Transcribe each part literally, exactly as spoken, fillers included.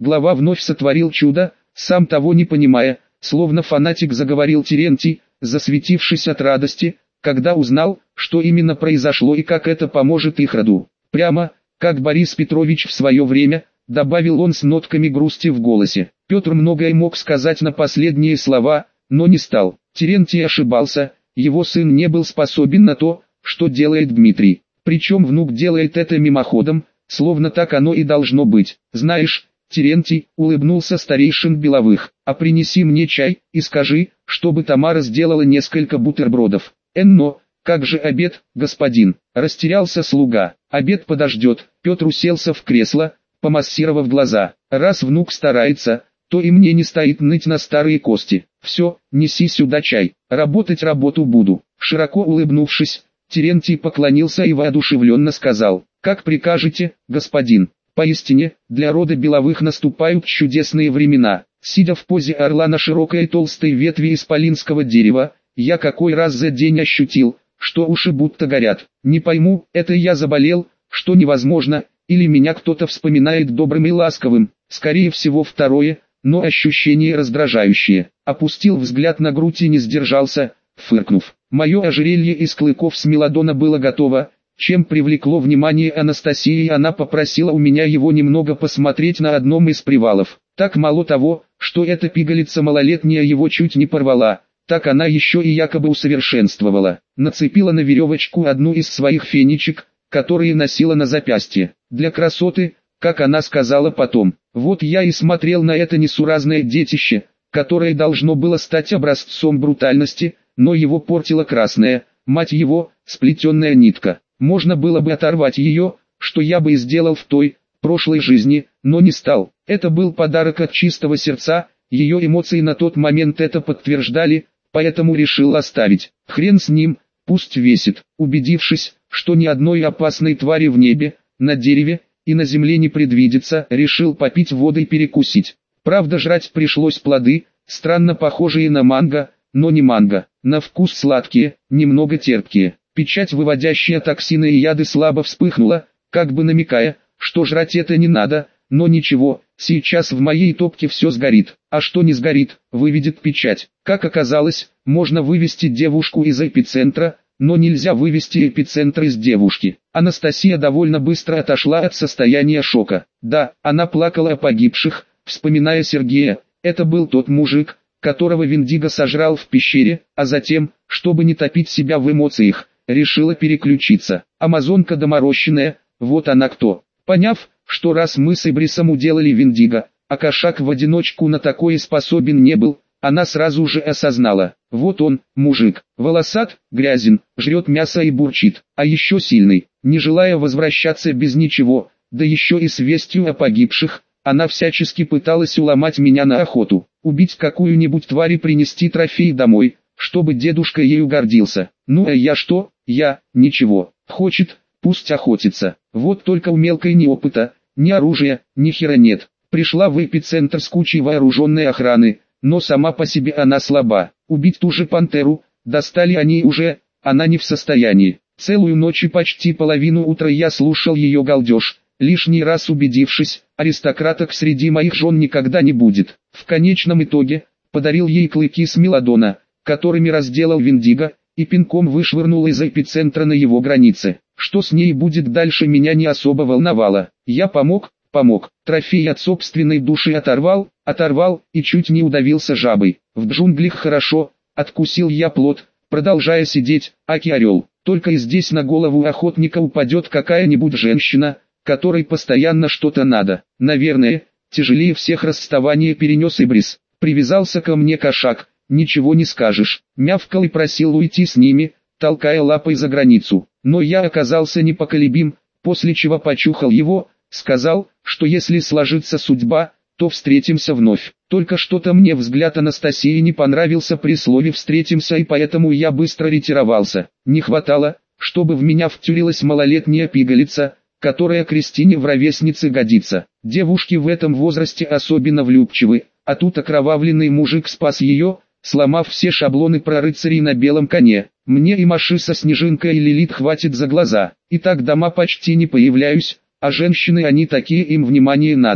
Глава вновь сотворил чудо, сам того не понимая, словно фанатик заговорил Терентий, засветившись от радости, когда узнал, что именно произошло и как это поможет их роду. Прямо, как Борис Петрович в свое время, добавил он с нотками грусти в голосе. Петр многое мог сказать на последние слова, но не стал. Терентий ошибался, его сын не был способен на то, что делает Дмитрий. Причем внук делает это мимоходом, словно так оно и должно быть. Знаешь, Терентий, улыбнулся старейшин Беловых, а принеси мне чай и скажи, чтобы Тамара сделала несколько бутербродов. Энно, как же обед, господин? Растерялся слуга. Обед подождет. Петр уселся в кресло, помассировав глаза. Раз внук старается, то и мне не стоит ныть на старые кости. Все, неси сюда чай. Работать работу буду. Широко улыбнувшись, Терентий поклонился и воодушевленно сказал: как прикажете, господин. Поистине, для рода Беловых наступают чудесные времена. Сидя в позе орла на широкой толстой ветви исполинского дерева, я какой раз за день ощутил, что уши будто горят. Не пойму, это я заболел, что невозможно, или меня кто-то вспоминает добрым и ласковым. Скорее всего второе, но ощущение раздражающее. Опустил взгляд на грудь и не сдержался, фыркнув. Мое ожерелье из клыков с мелодона было готово, чем привлекло внимание Анастасии, и она попросила у меня его немного посмотреть на одном из привалов. Так мало того, что эта пигалица малолетняя его чуть не порвала, так она еще и якобы усовершенствовала. Нацепила на веревочку одну из своих фенечек, которые носила на запястье. Для красоты, как она сказала потом. Вот я и смотрел на это несуразное детище, которое должно было стать образцом брутальности, но его портила красная, мать его, сплетенная нитка. Можно было бы оторвать ее, что я бы и сделал в той, прошлой жизни, но не стал. Это был подарок от чистого сердца, ее эмоции на тот момент это подтверждали, поэтому решил оставить. Хрен с ним, пусть весит. Убедившись, что ни одной опасной твари в небе, на дереве и на земле не предвидится, решил попить воды и перекусить. Правда, жрать пришлось плоды, странно похожие на манго, но не манго. На вкус сладкие, немного терпкие. Печать, выводящая токсины и яды, слабо вспыхнула, как бы намекая, что жрать это не надо, но ничего, сейчас в моей топке все сгорит, а что не сгорит, выведет печать. Как оказалось, можно вывести девушку из эпицентра, но нельзя вывести эпицентр из девушки. Анастасия довольно быстро отошла от состояния шока. Да, она плакала о погибших, вспоминая Сергея, это был тот мужик, которого Виндиго сожрал в пещере, а затем, чтобы не топить себя в эмоциях, решила переключиться. Амазонка доморощенная, вот она кто. Поняв, что раз мы с Ибрисом уделали Виндиго, а кошак в одиночку на такое способен не был, она сразу же осознала. Вот он, мужик, волосат, грязен, жрет мясо и бурчит, а еще сильный, не желая возвращаться без ничего, да еще и с вестью о погибших, она всячески пыталась уломать меня на охоту, убить какую-нибудь тварь и принести трофей домой, чтобы дедушка ею гордился. Ну а я что? Я, ничего. Хочет, пусть охотится. Вот только у мелкой ни опыта, ни оружия, ни хера нет. Пришла в эпицентр с кучей вооруженной охраны, но сама по себе она слаба. Убить ту же пантеру, достали они уже, она не в состоянии. Целую ночь и почти половину утра я слушал ее галдеж, лишний раз убедившись, аристократок среди моих жен никогда не будет. В конечном итоге, подарил ей клыки с мелодона, которыми разделал Виндиго, и пинком вышвырнул из эпицентра на его границе. Что с ней будет дальше, меня не особо волновало. Я помог, помог. Трофей от собственной души оторвал, оторвал и чуть не удавился жабой. В джунглях хорошо, откусил я плод, продолжая сидеть, аки орел. Только и здесь на голову охотника упадет какая-нибудь женщина, которой постоянно что-то надо. Наверное, тяжелее всех расставание перенес Ибрис. Привязался ко мне кошак, ничего не скажешь. Мявкал и просил уйти с ними, толкая лапой за границу. Но я оказался непоколебим, после чего почухал его, сказал, что если сложится судьба, то встретимся вновь. Только что-то мне взгляд Анастасии не понравился при слове «встретимся», и поэтому я быстро ретировался. Не хватало, чтобы в меня втюрилась малолетняя пигалица, которая Кристине в ровеснице годится. Девушки в этом возрасте особенно влюбчивы, а тут окровавленный мужик спас ее, сломав все шаблоны про рыцарей на белом коне. Мне и Маши со Снежинкой и Лилит хватит за глаза. И так дома почти не появляюсь, а женщины они такие, им внимание надо.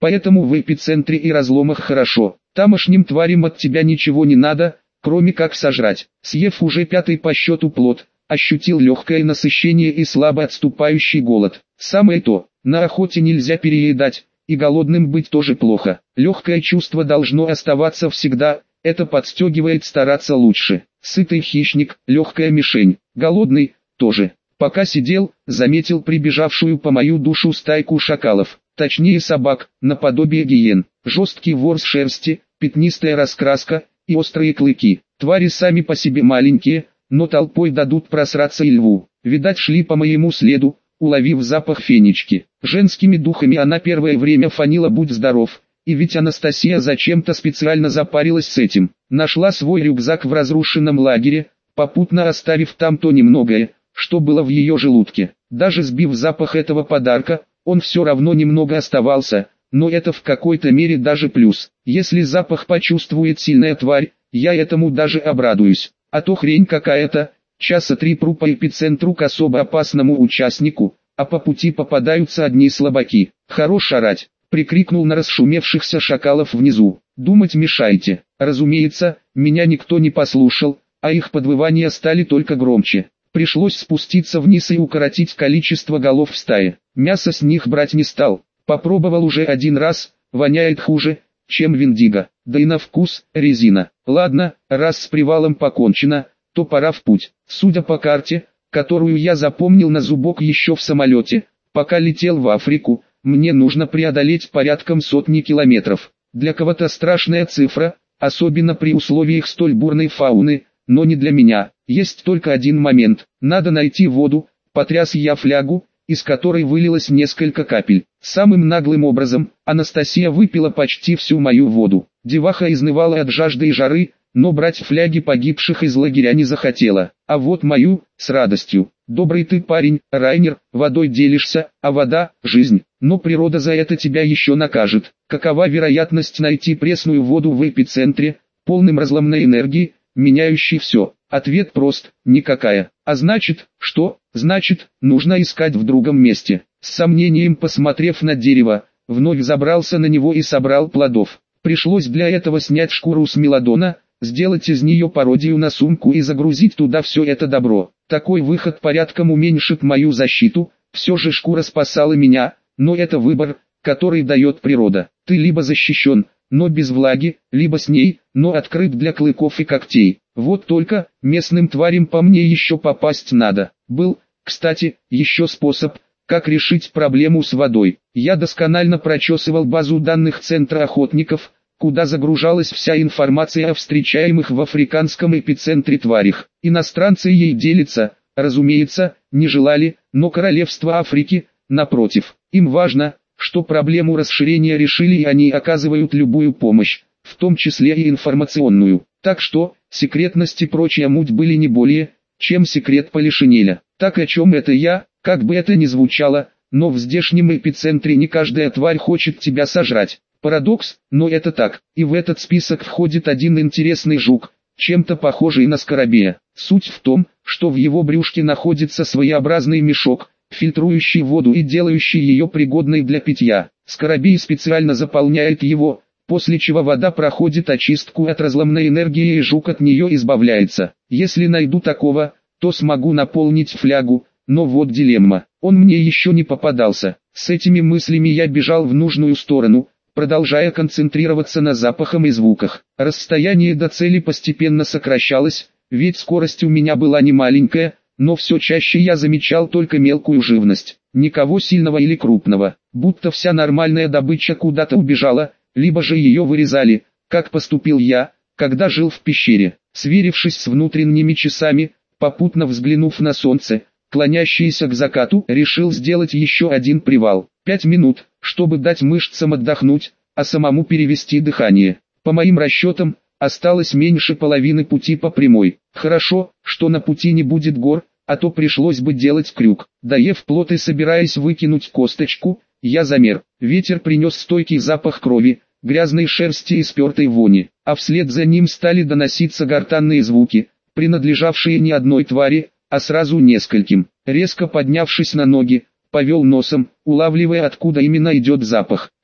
Поэтому в эпицентре и разломах хорошо. Тамошним тварям от тебя ничего не надо, кроме как сожрать. Съев уже пятый по счету плод, ощутил легкое насыщение и слабо отступающий голод. Самое то, на охоте нельзя переедать, и голодным быть тоже плохо. Легкое чувство должно оставаться всегда, это подстегивает стараться лучше. Сытый хищник, легкая мишень, голодный, тоже. Пока сидел, заметил прибежавшую по мою душу стайку шакалов, точнее собак, наподобие гиен. Жесткий ворс шерсти, пятнистая раскраска и острые клыки. Твари сами по себе маленькие, но толпой дадут просраться и льву. Видать, шли по моему следу, уловив запах фенечки. Женскими духами она первое время фанила «Будь здоров», и ведь Анастасия зачем-то специально запарилась с этим. Нашла свой рюкзак в разрушенном лагере, попутно оставив там то немногое, что было в ее желудке. Даже сбив запах этого подарка, он все равно немного оставался, но это в какой-то мере даже плюс. Если запах почувствует сильная тварь, я этому даже обрадуюсь. А то хрень какая-то, часа три пру по эпицентру к особо опасному участнику, а по пути попадаются одни слабаки. «Хорош орать!» — прикрикнул на расшумевшихся шакалов внизу. «Думать мешаете». Разумеется, меня никто не послушал, а их подвывания стали только громче. Пришлось спуститься вниз и укоротить количество голов в стае. Мясо с них брать не стал. Попробовал уже один раз, воняет хуже, чем виндиго. Да и на вкус резина. Ладно, раз с привалом покончено, то пора в путь. Судя по карте, которую я запомнил на зубок еще в самолете, пока летел в Африку, мне нужно преодолеть порядком сотни километров. Для кого-то страшная цифра, особенно при условиях столь бурной фауны, но не для меня. Есть только один момент. Надо найти воду. Потряс я флягу, из которой вылилось несколько капель. Самым наглым образом, Анастасия выпила почти всю мою воду. Деваха изнывала от жажды и жары, но брать фляги погибших из лагеря не захотела. А вот мою, с радостью. Добрый ты парень, Райнер, водой делишься, а вода – жизнь. Но природа за это тебя еще накажет. Какова вероятность найти пресную воду в эпицентре, полным разломной энергии, меняющей все? Ответ прост – никакая. А значит, что? Значит, нужно искать в другом месте. С сомнением посмотрев на дерево, вновь забрался на него и собрал плодов. Пришлось для этого снять шкуру с мелодона, сделать из нее пародию на сумку и загрузить туда все это добро. Такой выход порядком уменьшит мою защиту, все же шкура спасала меня, но это выбор, который дает природа. Ты либо защищен, но без влаги, либо с ней, но открыт для клыков и когтей. Вот только, местным тварям по мне еще попасть надо. Был, кстати, еще способ, как решить проблему с водой. Я досконально прочесывал базу данных Центра охотников, куда загружалась вся информация о встречаемых в африканском эпицентре тварях. Иностранцы ей делиться, разумеется, не желали, но королевство Африки, напротив, им важно, что проблему расширения решили и они оказывают любую помощь, в том числе и информационную. Так что, секретность и прочая муть были не более, чем секрет Полишинеля. Так о чем это я, как бы это ни звучало, но в здешнем эпицентре не каждая тварь хочет тебя сожрать. Парадокс, но это так. И в этот список входит один интересный жук, чем-то похожий на скоробея. Суть в том, что в его брюшке находится своеобразный мешок, фильтрующий воду и делающий ее пригодной для питья. Скоробей специально заполняет его, после чего вода проходит очистку от разломной энергии и жук от нее избавляется. Если найду такого, то смогу наполнить флягу, но вот дилемма, он мне еще не попадался. С этими мыслями я бежал в нужную сторону, продолжая концентрироваться на запахах и звуках. Расстояние до цели постепенно сокращалось, ведь скорость у меня была не маленькая, но все чаще я замечал только мелкую живность, никого сильного или крупного, будто вся нормальная добыча куда-то убежала, либо же ее вырезали, как поступил я, когда жил в пещере. Сверившись с внутренними часами, попутно взглянув на солнце, клонящееся к закату, решил сделать еще один привал. Пять минут, чтобы дать мышцам отдохнуть, а самому перевести дыхание. По моим расчетам, осталось меньше половины пути по прямой. Хорошо, что на пути не будет гор, а то пришлось бы делать крюк. Доев плод и собираясь выкинуть косточку, я замер. Ветер принес стойкий запах крови, грязной шерсти и спертой вони, а вслед за ним стали доноситься гортанные звуки, принадлежавшие не одной твари, а сразу нескольким. Резко поднявшись на ноги, повел носом, улавливая, откуда именно идет запах.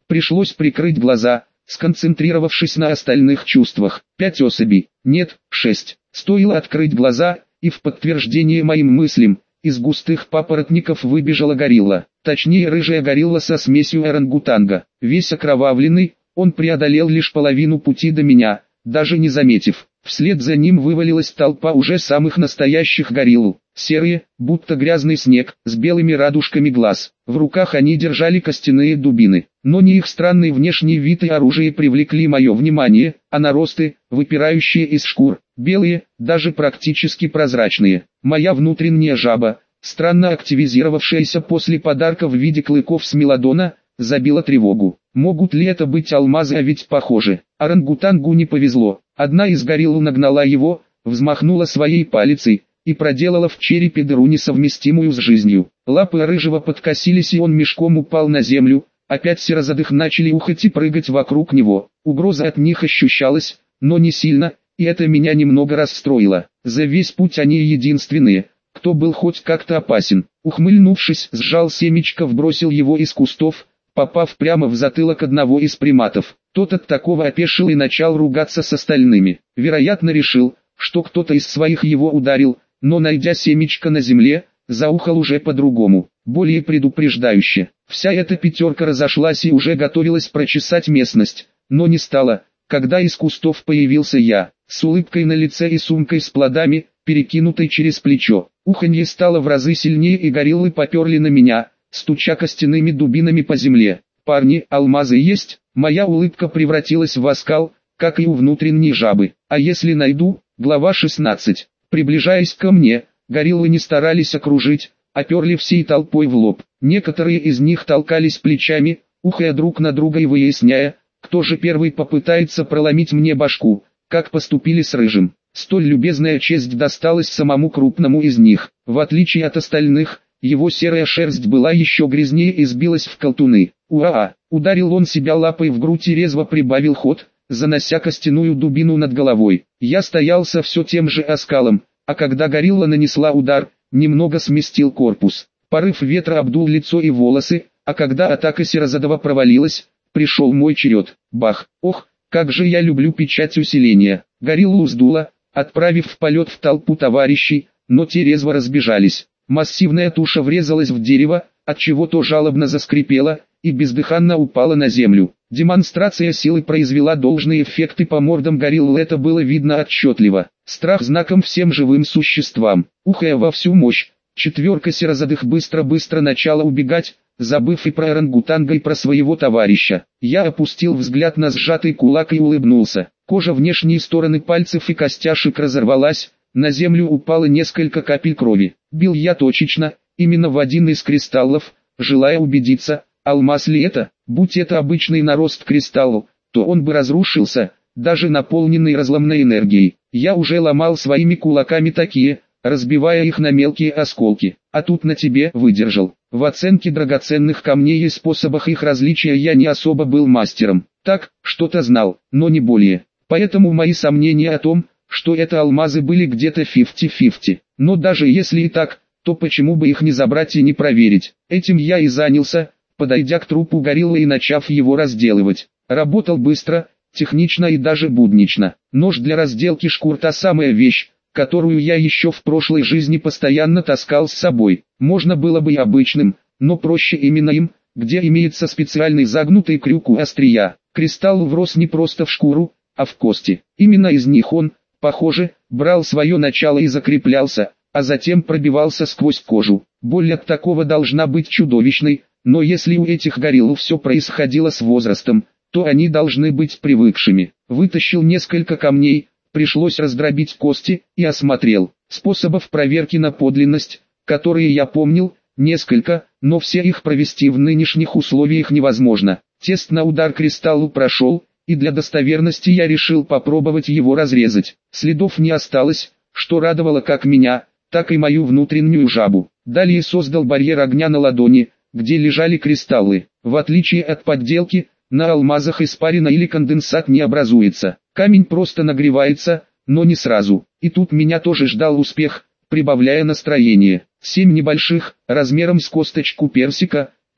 Пришлось прикрыть глаза, сконцентрировавшись на остальных чувствах. Пять особей, нет, шесть. Стоило открыть глаза, и в подтверждение моим мыслям, из густых папоротников выбежала горилла. Точнее, рыжая горилла со смесью орангутанга. Весь окровавленный, он преодолел лишь половину пути до меня, даже не заметив. Вслед за ним вывалилась толпа уже самых настоящих горилл. Серые, будто грязный снег, с белыми радужками глаз. В руках они держали костяные дубины. Но не их странный внешний вид и оружие привлекли мое внимание, а наросты, выпирающие из шкур, белые, даже практически прозрачные. Моя внутренняя жаба, странно активизировавшаяся после подарка в виде клыков с мелодона, забила тревогу. Могут ли это быть алмазы, а ведь похоже. Орангутангу не повезло. Одна из горилл нагнала его, взмахнула своей палицей и проделала в черепе дыру, несовместимую с жизнью. Лапы рыжего подкосились, и он мешком упал на землю. Опять серозадых начали ухать и прыгать вокруг него. Угроза от них ощущалась, но не сильно, и это меня немного расстроило. За весь путь они единственные, кто был хоть как-то опасен. Ухмыльнувшись, сжал семечко, вбросил его из кустов, попав прямо в затылок одного из приматов. Тот от такого опешил и начал ругаться с остальными. Вероятно, решил, что кто-то из своих его ударил, но, найдя семечко на земле, заухал уже по-другому, более предупреждающе. Вся эта пятерка разошлась и уже готовилась прочесать местность, но не стала, когда из кустов появился я, с улыбкой на лице и сумкой с плодами, перекинутой через плечо. Уханье стало в разы сильнее, и гориллы поперли на меня, стуча костяными дубинами по земле. «Парни, алмазы есть?» Моя улыбка превратилась в оскал, как и у внутренней жабы. «А если найду?» Глава шестнадцать. Приближаясь ко мне, гориллы не старались окружить, оперли всей толпой в лоб. Некоторые из них толкались плечами, ухая друг на друга и выясняя, кто же первый попытается проломить мне башку, как поступили с рыжим. Столь любезная честь досталась самому крупному из них. В отличие от остальных, его серая шерсть была еще грязнее и сбилась в колтуны. «Уа!» Ударил он себя лапой в грудь и резво прибавил ход, занося костяную дубину над головой. Я стоял со все тем же оскалом, а когда горилла нанесла удар, немного сместил корпус. Порыв ветра обдул лицо и волосы, а когда атака серозадого провалилась, пришел мой черед. Бах! Ох, как же я люблю печать усиления. Гориллу сдуло, отправив в полет в толпу товарищей, но те резво разбежались. Массивная туша врезалась в дерево, отчего то жалобно заскрипело, и бездыханно упала на землю. Демонстрация силы произвела должный эффект, и по мордам горилл это было видно отчетливо. Страх знаком всем живым существам. Ухая во всю мощь, четверка серозадых быстро-быстро начала убегать, забыв и про орангутанга, и про своего товарища. Я опустил взгляд на сжатый кулак и улыбнулся. Кожа внешней стороны пальцев и костяшек разорвалась, на землю упало несколько капель крови. Бил я точечно, именно в один из кристаллов, желая убедиться, алмаз ли это. Будь это обычный нарост кристаллов, то он бы разрушился, даже наполненный разломной энергией. Я уже ломал своими кулаками такие, разбивая их на мелкие осколки, а тут на тебе выдержал. В оценке драгоценных камней и способах их различия я не особо был мастером. Так, что-то знал, но не более. Поэтому мои сомнения о том, что это алмазы, были где-то пятьдесят на пятьдесят. Но даже если и так, то почему бы их не забрать и не проверить? Этим я и занялся, подойдя к трупу гориллы и начав его разделывать. Работал быстро, технично и даже буднично. Нож для разделки шкур — та самая вещь, которую я еще в прошлой жизни постоянно таскал с собой. Можно было бы и обычным, но проще именно им, где имеется специальный загнутый крюк у острия. Кристалл врос не просто в шкуру, а в кости. Именно из них он, похоже, брал свое начало и закреплялся, а затем пробивался сквозь кожу. Боль от такого должна быть чудовищной, но если у этих горилл все происходило с возрастом, то они должны быть привыкшими. Вытащил несколько камней, пришлось раздробить кости, и осмотрел. Способов проверки на подлинность, которые я помнил, несколько, но все их провести в нынешних условиях невозможно. Тест на удар кристаллу прошел, и для достоверности я решил попробовать его разрезать. Следов не осталось, что радовало как меня, так и мою внутреннюю жабу. Далее создал барьер огня на ладони, где лежали кристаллы. В отличие от подделки, на алмазах испарина или конденсат не образуется. Камень просто нагревается, но не сразу. И тут меня тоже ждал успех, прибавляя настроение. Семь небольших, размером с косточку персика,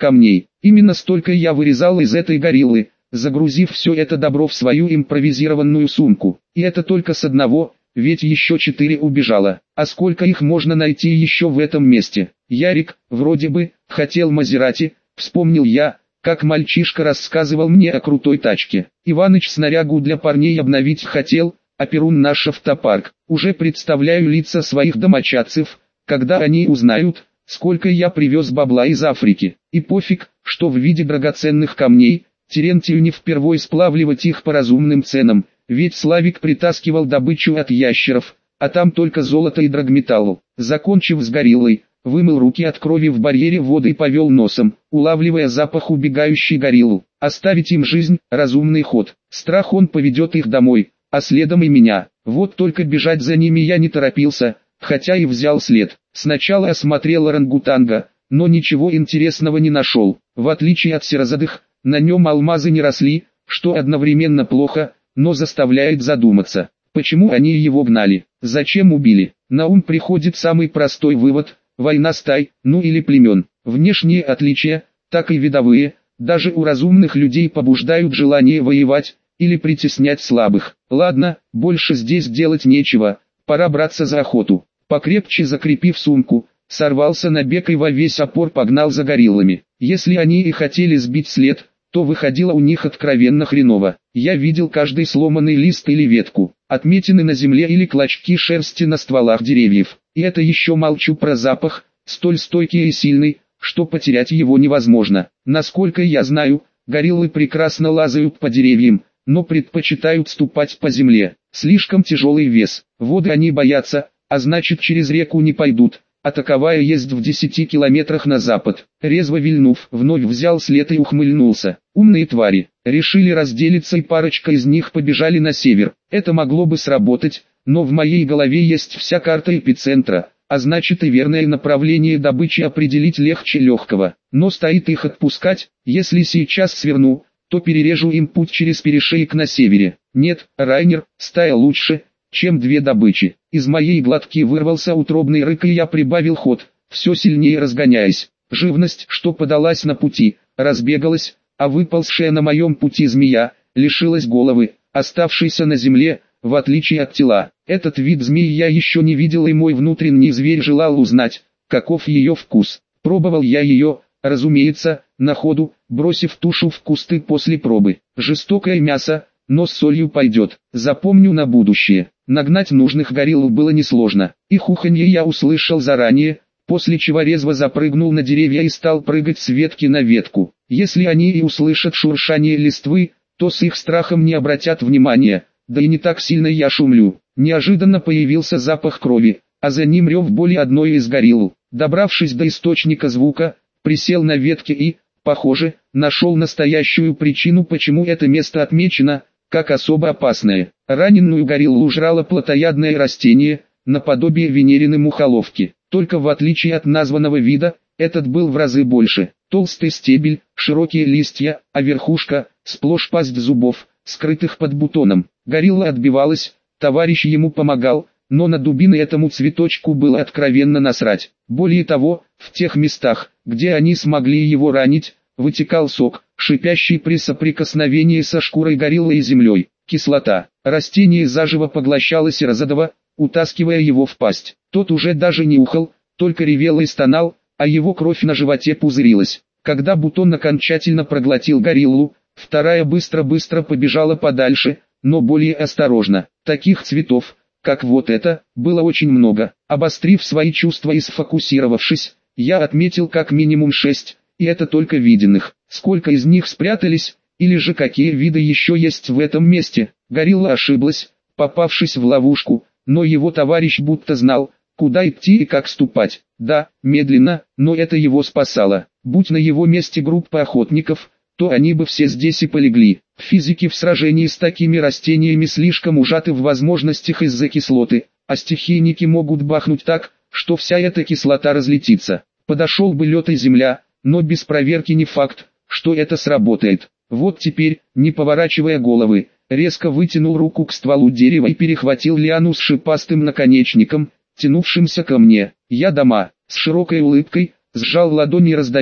камней. Именно столько я вырезал из этой гориллы, загрузив все это добро в свою импровизированную сумку. И это только с одного, ведь еще четыре убежало. А сколько их можно найти еще в этом месте? Ярик, вроде бы, хотел Мазерати, вспомнил я, как мальчишка рассказывал мне о крутой тачке. Иваныч снарягу для парней обновить хотел, а Перун наш автопарк. Уже представляю лица своих домочадцев, когда они узнают, сколько я привез бабла из Африки. И пофиг, что в виде драгоценных камней, Терентию не впервой сплавливать их по разумным ценам, ведь Славик притаскивал добычу от ящеров, а там только золото и драгметалл. Закончив с гориллой, вымыл руки от крови в барьере воды и повел носом, улавливая запах убегающей гориллы. Оставить им жизнь – разумный ход. Страх он поведет их домой, а следом и меня. Вот только бежать за ними я не торопился, хотя и взял след. Сначала осмотрел орангутанга, но ничего интересного не нашел. В отличие от серозадых, на нем алмазы не росли, что одновременно плохо, но заставляет задуматься. Почему они его гнали? Зачем убили? На ум приходит самый простой вывод – война стай, ну или племен. Внешние отличия, так и видовые, даже у разумных людей побуждают желание воевать или притеснять слабых. Ладно, больше здесь делать нечего, пора браться за охоту. Покрепче закрепив сумку, сорвался на бег и во весь опор погнал за гориллами. Если они и хотели сбить след, то выходило у них откровенно хреново. Я видел каждый сломанный лист или ветку, отметины на земле или клочки шерсти на стволах деревьев. И это еще молчу про запах, столь стойкий и сильный, что потерять его невозможно. Насколько я знаю, гориллы прекрасно лазают по деревьям, но предпочитают ступать по земле. Слишком тяжелый вес, воды они боятся, а значит через реку не пойдут, а таковая есть в десяти километрах на запад. Резво вильнув, вновь взял след и ухмыльнулся. Умные твари, решили разделиться и парочка из них побежали на север. Это могло бы сработать, но в моей голове есть вся карта эпицентра, а значит и верное направление добычи определить легче легкого. Но стоит их отпускать, если сейчас сверну, то перережу им путь через перешеек на севере. Нет, Райнер, стая лучше, чем две добычи. Из моей глотки вырвался утробный рык, и я прибавил ход, все сильнее разгоняясь. Живность, что подалась на пути, разбегалась, а выползшая на моем пути змея, лишилась головы, оставшейся на земле, в отличие от тела. Этот вид змеи я еще не видел, и мой внутренний зверь желал узнать, каков ее вкус. Пробовал я ее, разумеется, на ходу, бросив тушу в кусты после пробы. Жестокое мясо, но с солью пойдет. Запомню на будущее. Нагнать нужных горилл было несложно. Их уханье я услышал заранее, после чего резво запрыгнул на деревья и стал прыгать с ветки на ветку. Если они и услышат шуршание листвы, то с их страхом не обратят внимания, да и не так сильно я шумлю. Неожиданно появился запах крови, а за ним рев боли одной из горилл. Добравшись до источника звука, присел на ветке и, похоже, нашел настоящую причину, почему это место отмечено как особо опасное. Раненую гориллу жрало плотоядное растение, наподобие венерины мухоловки. Только в отличие от названного вида, этот был в разы больше. Толстый стебель, широкие листья, а верхушка, сплошь пасть зубов, скрытых под бутоном. Горилла отбивалась, товарищ ему помогал, но на дубины этому цветочку было откровенно насрать. Более того, в тех местах, где они смогли его ранить, вытекал сок, шипящий при соприкосновении со шкурой гориллы и землей. Кислота. Растение заживо поглощало Серозадова, утаскивая его в пасть. Тот уже даже не ухал, только ревел и стонал, а его кровь на животе пузырилась. Когда бутон окончательно проглотил гориллу, вторая быстро-быстро побежала подальше, но более осторожно. Таких цветов, как вот это, было очень много. Обострив свои чувства и сфокусировавшись, я отметил как минимум шесть, и это только виденных. Сколько из них спрятались, или же какие виды еще есть в этом месте? Горилла ошиблась, попавшись в ловушку, но его товарищ будто знал, куда идти и как ступать. Да, медленно, но это его спасало. Будь на его месте группа охотников, то они бы все здесь и полегли. Физики в сражении с такими растениями слишком ужаты в возможностях из-за кислоты, а стихийники могут бахнуть так, что вся эта кислота разлетится. Подошел бы лед и земля, но без проверки не факт, что это сработает. Вот теперь, не поворачивая головы, резко вытянул руку к стволу дерева и перехватил лиану с шипастым наконечником, тянувшимся ко мне. Я дома, с широкой улыбкой, сжал ладони и раздавил,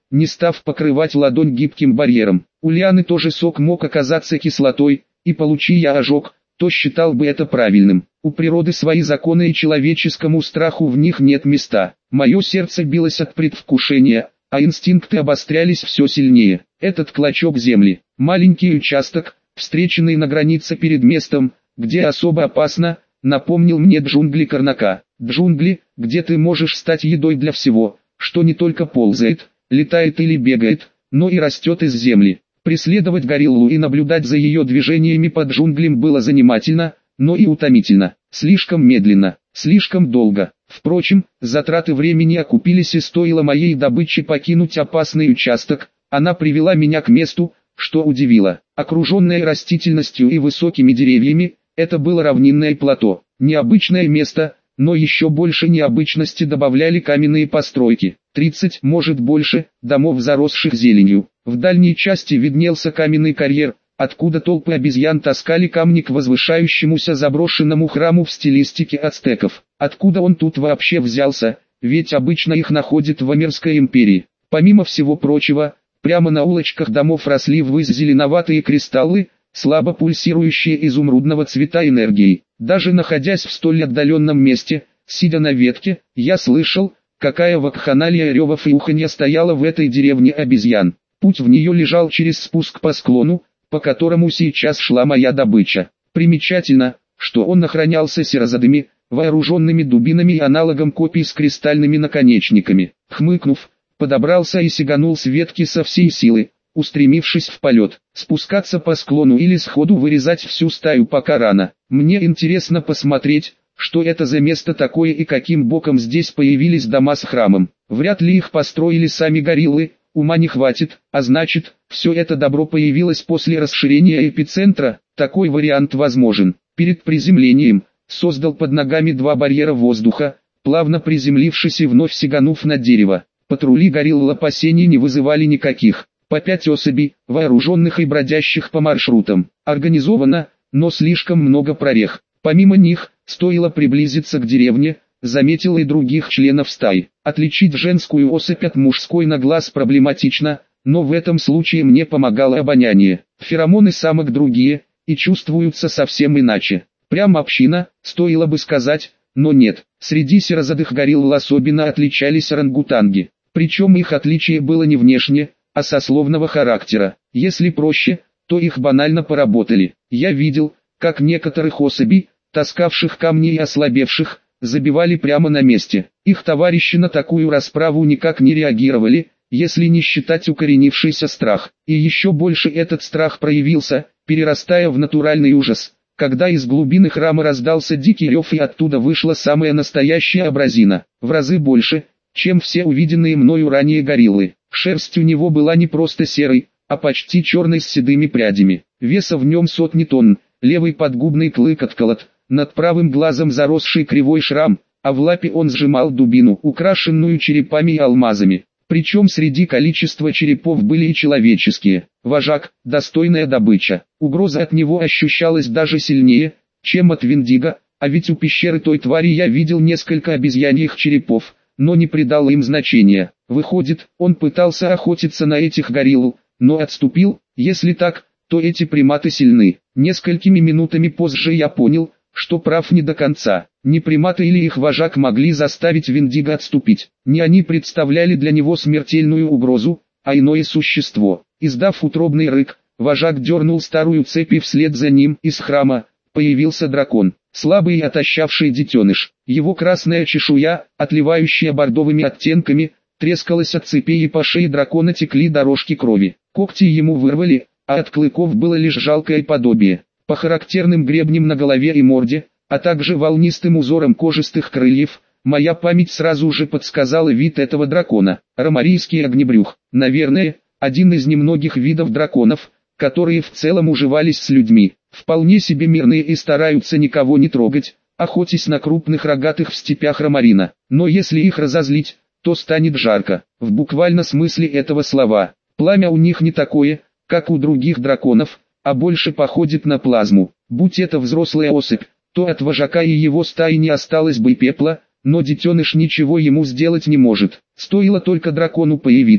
не став покрывать ладонь гибким барьером. У лианы тоже сок мог оказаться кислотой, и получи я ожог, то считал бы это правильным. У природы свои законы и человеческому страху в них нет места. Мое сердце билось от предвкушения, а инстинкты обострялись все сильнее. Этот клочок земли, маленький участок, встреченный на границе перед местом, где особо опасно, напомнил мне джунгли Карнака. Джунгли, где ты можешь стать едой для всего, что не только ползает, летает или бегает, но и растет из земли. Преследовать гориллу и наблюдать за ее движениями под джунглем было занимательно, но и утомительно. Слишком медленно, слишком долго. Впрочем, затраты времени окупились, и стоило моей добыче покинуть опасный участок, она привела меня к месту, что удивило. Окруженное растительностью и высокими деревьями, это было равнинное плато. Необычное место, но еще больше необычности добавляли каменные постройки. тридцать, может больше, домов, заросших зеленью. В дальней части виднелся каменный карьер, откуда толпы обезьян таскали камни к возвышающемуся заброшенному храму в стилистике ацтеков. Откуда он тут вообще взялся, ведь обычно их находят в Амерской империи. Помимо всего прочего, прямо на улочках домов росли ввысь зеленоватые кристаллы, слабо пульсирующие изумрудного цвета энергией. Даже находясь в столь отдаленном месте, сидя на ветке, я слышал, какая вакханалия ревов и уханья стояла в этой деревне обезьян. Путь в нее лежал через спуск по склону, по которому сейчас шла моя добыча. Примечательно, что он охранялся серозадыми, вооруженными дубинами и аналогом копий с кристальными наконечниками. Хмыкнув, подобрался и сиганул с ветки со всей силы, устремившись в полет. Спускаться по склону или сходу вырезать всю стаю пока рано. Мне интересно посмотреть, что это за место такое и каким боком здесь появились дома с храмом. Вряд ли их построили сами гориллы, ума не хватит, а значит, все это добро появилось после расширения эпицентра. Такой вариант возможен. Перед приземлением создал под ногами два барьера воздуха, плавно приземлившись и вновь сиганув на дерево. Патрули горилл опасений не вызывали никаких. По пять особей, вооруженных и бродящих по маршрутам. Организовано, но слишком много прорех. Помимо них, стоило приблизиться к деревне, заметил и других членов стаи. Отличить женскую особь от мужской на глаз проблематично, но в этом случае мне помогало обоняние. Феромоны самок другие, и чувствуются совсем иначе. Прям община, стоило бы сказать, но нет. Среди серозадых горилл особенно отличались орангутанги. Причем их отличие было не внешне, а сословного характера. Если проще, то их банально поработали. Я видел, как некоторых особей, таскавших камни и ослабевших, забивали прямо на месте. Их товарищи на такую расправу никак не реагировали, если не считать укоренившийся страх. И еще больше этот страх проявился, перерастая в натуральный ужас, когда из глубины храма раздался дикий рев и оттуда вышла самая настоящая абразина. В разы больше, чем все увиденные мною ранее гориллы. Шерсть у него была не просто серой, а почти черной с седыми прядями. Веса в нем сотни тонн, левый подгубный клык отколот, над правым глазом заросший кривой шрам, а в лапе он сжимал дубину, украшенную черепами и алмазами. Причем среди количества черепов были и человеческие. Вожак, достойная добыча. Угроза от него ощущалась даже сильнее, чем от Виндиго, а ведь у пещеры той твари я видел несколько обезьяньих черепов, но не придал им значения. Выходит, он пытался охотиться на этих горилл, но отступил. Если так, то эти приматы сильны. Несколькими минутами позже я понял, что прав не до конца. Не приматы или их вожак могли заставить Виндиго отступить. Не они представляли для него смертельную угрозу, а иное существо. Издав утробный рык, вожак дернул старую цепь, и вслед за ним из храма появился дракон. Слабый и отощавший детеныш. Его красная чешуя, отливающая бордовыми оттенками, трескалась от цепи, и по шее дракона текли дорожки крови. Когти ему вырвали, а от клыков было лишь жалкое подобие. По характерным гребням на голове и морде, а также волнистым узором кожистых крыльев, моя память сразу же подсказала вид этого дракона. Ромарийский огнебрюх. Наверное, один из немногих видов драконов, которые в целом уживались с людьми. Вполне себе мирные и стараются никого не трогать, охотясь на крупных рогатых в степях Ромарина. Но если их разозлить, то станет жарко. В буквальном смысле этого слова. Пламя у них не такое, как у других драконов, а больше походит на плазму. Будь это взрослая особь, то от вожака и его стаи не осталось бы пепла, но детеныш ничего ему сделать не может. Стоило только дракону появиться,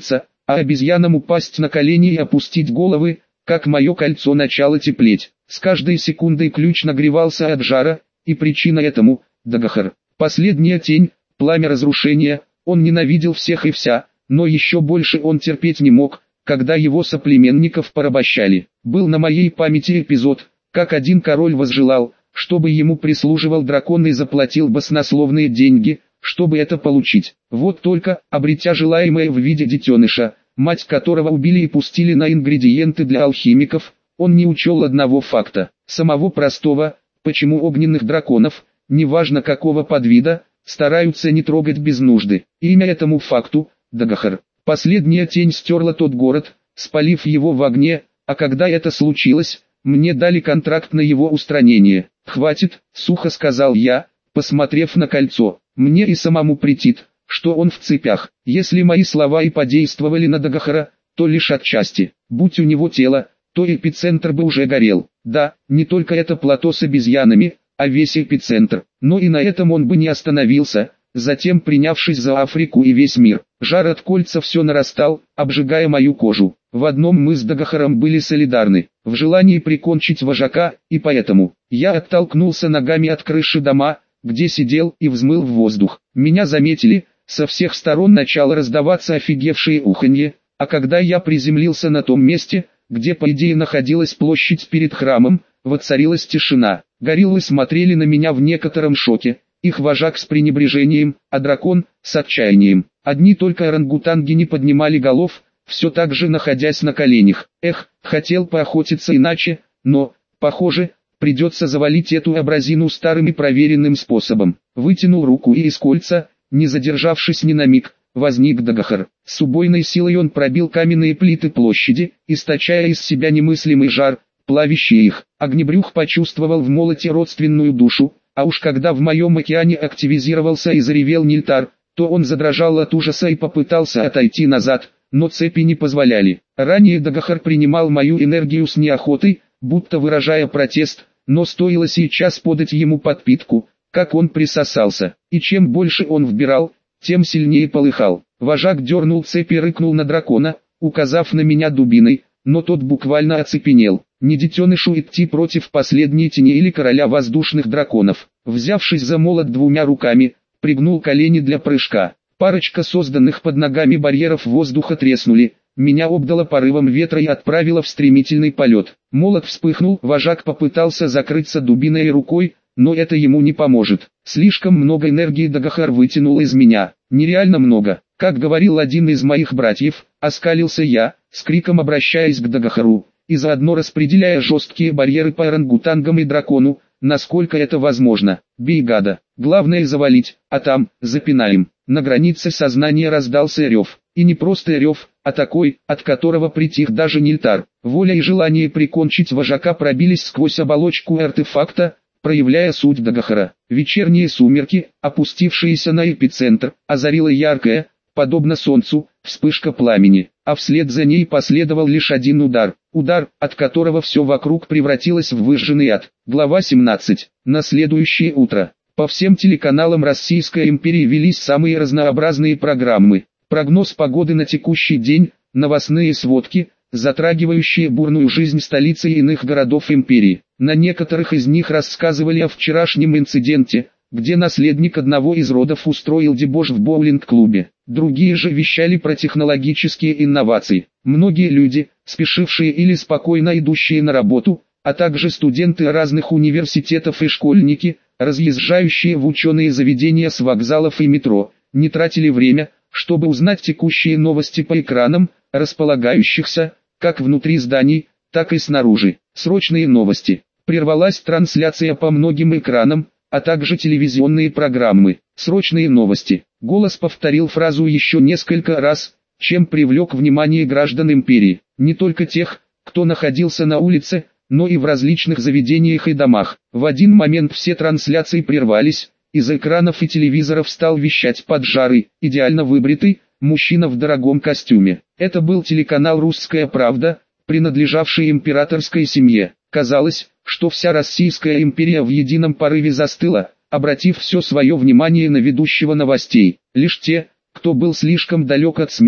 а обезьянам упасть на колени и опустить головы, как мое кольцо начало теплеть. С каждой секундой ключ нагревался от жара, и причина этому – Дагахар. Последняя тень, пламя разрушения, он ненавидел всех и вся, но еще больше он терпеть не мог, когда его соплеменников порабощали. Был на моей памяти эпизод, как один король возжелал, чтобы ему прислуживал дракон и заплатил баснословные деньги, чтобы это получить. Вот только, обретя желаемое в виде детеныша, мать которого убили и пустили на ингредиенты для алхимиков, он не учел одного факта, самого простого, почему огненных драконов, неважно какого подвида, стараются не трогать без нужды. Имя этому факту – Дагахар. Последняя тень стерла тот город, спалив его в огне, а когда это случилось, мне дали контракт на его устранение. «Хватит», – сухо сказал я, посмотрев на кольцо. «Мне и самому претит, что он в цепях. Если мои слова и подействовали на Дагахара, то лишь отчасти. Будь у него тело, то эпицентр бы уже горел. Да, не только это плато с обезьянами, а весь эпицентр. Но и на этом он бы не остановился, затем принявшись за Африку и весь мир. Жар от кольца все нарастал, обжигая мою кожу. В одном мы с Дагахаром были солидарны, в желании прикончить вожака, и поэтому я оттолкнулся ногами от крыши дома, где сидел, и взмыл в воздух. Меня заметили, со всех сторон начало раздаваться офигевшее уханье, а когда я приземлился на том месте, где по идее находилась площадь перед храмом, воцарилась тишина. Гориллы смотрели на меня в некотором шоке, их вожак с пренебрежением, а дракон с отчаянием. Одни только орангутанги не поднимали голов, все так же находясь на коленях. Эх, хотел поохотиться иначе, но, похоже, придется завалить эту абразину старым и проверенным способом. Вытянул руку и из кольца, не задержавшись ни на миг, возник Дагахар. С убойной силой он пробил каменные плиты площади, источая из себя немыслимый жар, плавящий их. Огнебрюх почувствовал в молоте родственную душу, а уж когда в моем океане активизировался и заревел Нильтар, то он задрожал от ужаса и попытался отойти назад, но цепи не позволяли. Ранее Дагахар принимал мою энергию с неохотой, будто выражая протест, но стоило сейчас подать ему подпитку, как он присосался, и чем больше он вбирал, тем сильнее полыхал. Вожак дернул цепь и рыкнул на дракона, указав на меня дубиной, но тот буквально оцепенел. Не детенышу идти против последней тени или короля воздушных драконов. Взявшись за молот двумя руками, пригнул колени для прыжка. Парочка созданных под ногами барьеров воздуха треснули, меня обдало порывом ветра и отправило в стремительный полет. Молот вспыхнул, вожак попытался закрыться дубиной и рукой, но это ему не поможет. Слишком много энергии Дагахар вытянул из меня, нереально много. Как говорил один из моих братьев, оскалился я, с криком обращаясь к Дагахару, и заодно распределяя жесткие барьеры по орангутангам и дракону, насколько это возможно. Бей гада, главное завалить, а там, запинаем. На границе сознания раздался рев, и не просто рев, а такой, от которого притих даже Нильтар. Воля и желание прикончить вожака пробились сквозь оболочку артефакта, проявляя суть Дагахара. Вечерние сумерки, опустившиеся на эпицентр, озарила яркая, подобно солнцу, вспышка пламени, а вслед за ней последовал лишь один удар, удар, от которого все вокруг превратилось в выжженный ад. Глава семнадцать. На следующее утро. По всем телеканалам Российской империи велись самые разнообразные программы. Прогноз погоды на текущий день, новостные сводки, затрагивающие бурную жизнь столицы и иных городов империи. На некоторых из них рассказывали о вчерашнем инциденте, где наследник одного из родов устроил дебош в боулинг-клубе. Другие же вещали про технологические инновации. Многие люди, спешившие или спокойно идущие на работу, а также студенты разных университетов и школьники, разъезжающие в ученые заведения с вокзалов и метро, не тратили время, чтобы узнать текущие новости по экранам, располагающихся, как внутри зданий, так и снаружи. Срочные новости. Прервалась трансляция по многим экранам, а также телевизионные программы. Срочные новости. Голос повторил фразу еще несколько раз, чем привлек внимание граждан империи. Не только тех, кто находился на улице, но и в различных заведениях и домах. В один момент все трансляции прервались, из экранов и телевизоров стал вещать поджарый, идеально выбритый, мужчина в дорогом костюме. Это был телеканал «Русская правда», принадлежавший императорской семье. Казалось, что вся Российская империя в едином порыве застыла, обратив все свое внимание на ведущего новостей. Лишь те, кто был слишком далек от СМИ,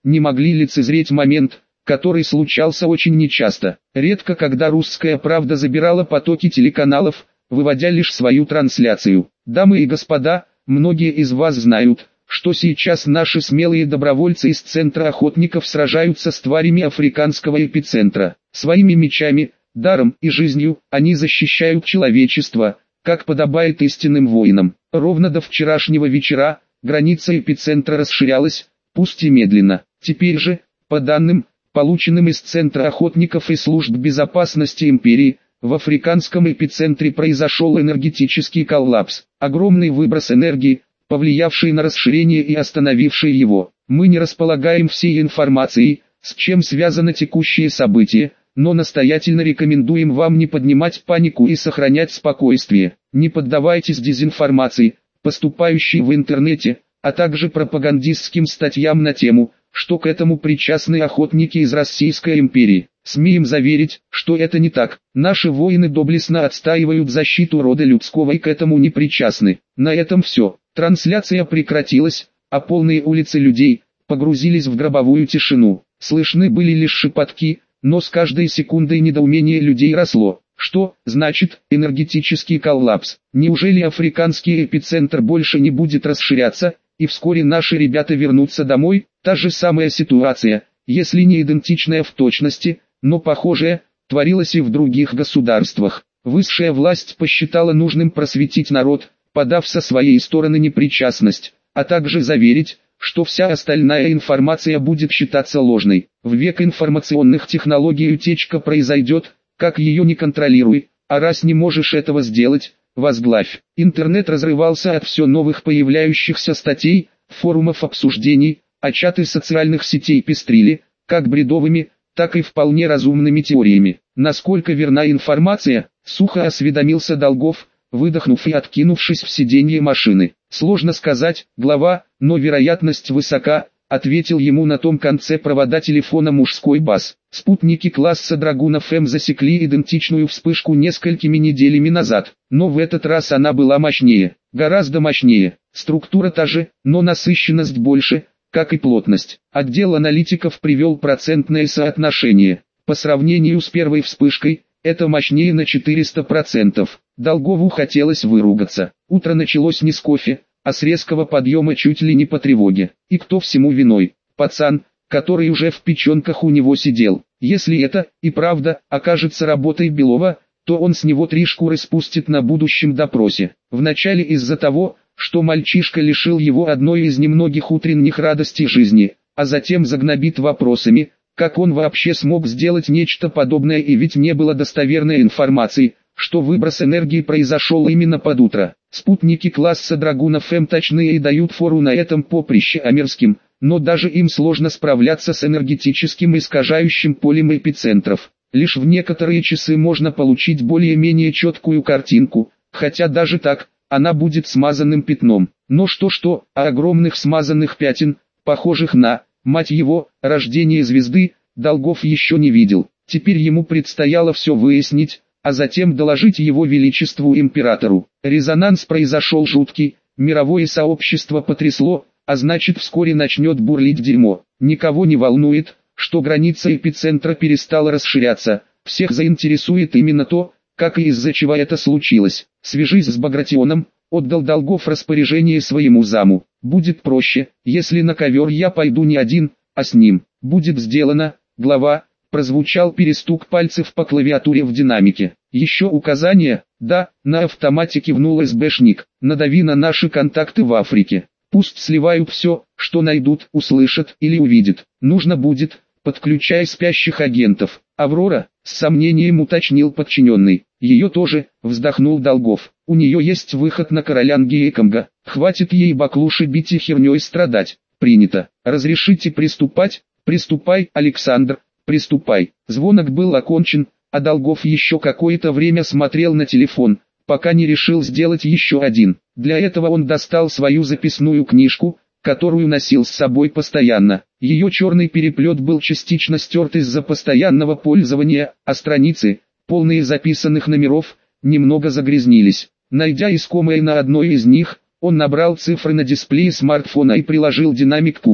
не могли лицезреть момент, который случался очень нечасто. Редко когда «Русская правда» забирала потоки телеканалов, выводя лишь свою трансляцию. Дамы и господа, многие из вас знают, что сейчас наши смелые добровольцы из Центра охотников сражаются с тварями африканского эпицентра. Своими мечами, даром и жизнью они защищают человечество, как подобает истинным воинам. Ровно до вчерашнего вечера граница эпицентра расширялась, пусть и медленно. Теперь же, по данным, полученным из Центра охотников и служб безопасности империи, в африканском эпицентре произошел энергетический коллапс. Огромный выброс энергии, повлиявший на расширение и остановивший его. Мы не располагаем всей информацией, с чем связано текущее событие, но настоятельно рекомендуем вам не поднимать панику и сохранять спокойствие. Не поддавайтесь дезинформации, поступающей в интернете, а также пропагандистским статьям на тему, что к этому причастны охотники из Российской империи. Смеем заверить, что это не так. Наши воины доблестно отстаивают защиту рода людского и к этому не причастны. На этом все. Трансляция прекратилась, а полные улицы людей погрузились в гробовую тишину. Слышны были лишь шепотки, но с каждой секундой недоумение людей росло. Что значит энергетический коллапс? Неужели африканский эпицентр больше не будет расширяться, и вскоре наши ребята вернутся домой? Та же самая ситуация, если не идентичная в точности, но похожая, творилась и в других государствах. Высшая власть посчитала нужным просветить народ, подав со своей стороны непричастность, а также заверить, что вся остальная информация будет считаться ложной. В век информационных технологий утечка произойдет, как ее не контролируй, а раз не можешь этого сделать, возглавь. Интернет разрывался от все новых появляющихся статей, форумов обсуждений, а чаты социальных сетей пестрили, как бредовыми, так и вполне разумными теориями. Насколько верна информация, сухо осведомился Долгов, выдохнув и откинувшись в сиденье машины. Сложно сказать, глава, но вероятность высока, ответил ему на том конце провода телефона мужской бас. Спутники класса Драгунов М засекли идентичную вспышку несколькими неделями назад, но в этот раз она была мощнее, гораздо мощнее. Структура та же, но насыщенность больше, как и плотность. Отдел аналитиков привел процентное соотношение. По сравнению с первой вспышкой, это мощнее на четыреста процентов. Долгову хотелось выругаться. Утро началось не с кофе, а с резкого подъема чуть ли не по тревоге. И кто всему виной? Пацан, который уже в печенках у него сидел. Если это, и правда, окажется работой Белова, то он с него три шкуры спустит на будущем допросе. Вначале из-за того, что мальчишка лишил его одной из немногих утренних радостей жизни, а затем загнобит вопросами, как он вообще смог сделать нечто подобное, и ведь не было достоверной информации, что выброс энергии произошел именно под утро. Спутники класса Драгунов М точные и дают фору на этом поприще амерским, но даже им сложно справляться с энергетическим искажающим полем эпицентров. Лишь в некоторые часы можно получить более-менее четкую картинку, хотя даже так, она будет смазанным пятном. Но что-что, а огромных смазанных пятен, похожих на, мать его, рождение звезды, Долгов еще не видел. Теперь ему предстояло все выяснить, а затем доложить его величеству императору. Резонанс произошел жуткий, мировое сообщество потрясло, а значит вскоре начнет бурлить дерьмо. Никого не волнует, что граница эпицентра перестала расширяться, всех заинтересует именно то, как и из-за чего это случилось. Свяжись с Багратионом, отдал Долгов распоряжение своему заму. Будет проще, если на ковер я пойду не один, а с ним. Будет сделано, глава. Прозвучал перестук пальцев по клавиатуре в динамике. Еще указание? Да, на автомате кивнул СБшник. Надави на наши контакты в Африке. Пусть сливают все, что найдут, услышат или увидят. Нужно будет, подключай спящих агентов. Аврора, с сомнением уточнил подчиненный. Ее тоже, вздохнул Долгов. У нее есть выход на короля Нгиеконга. Хватит ей баклуши бить и херней страдать. Принято. Разрешите приступать? Приступай, Александр. Приступай. Звонок был окончен, а Долгов еще какое-то время смотрел на телефон, пока не решил сделать еще один. Для этого он достал свою записную книжку, которую носил с собой постоянно. Ее черный переплет был частично стерт из-за постоянного пользования, а страницы, полные записанных номеров, немного загрязнились. Найдя искомое на одной из них, он набрал цифры на дисплее смартфона и приложил динамик к уху.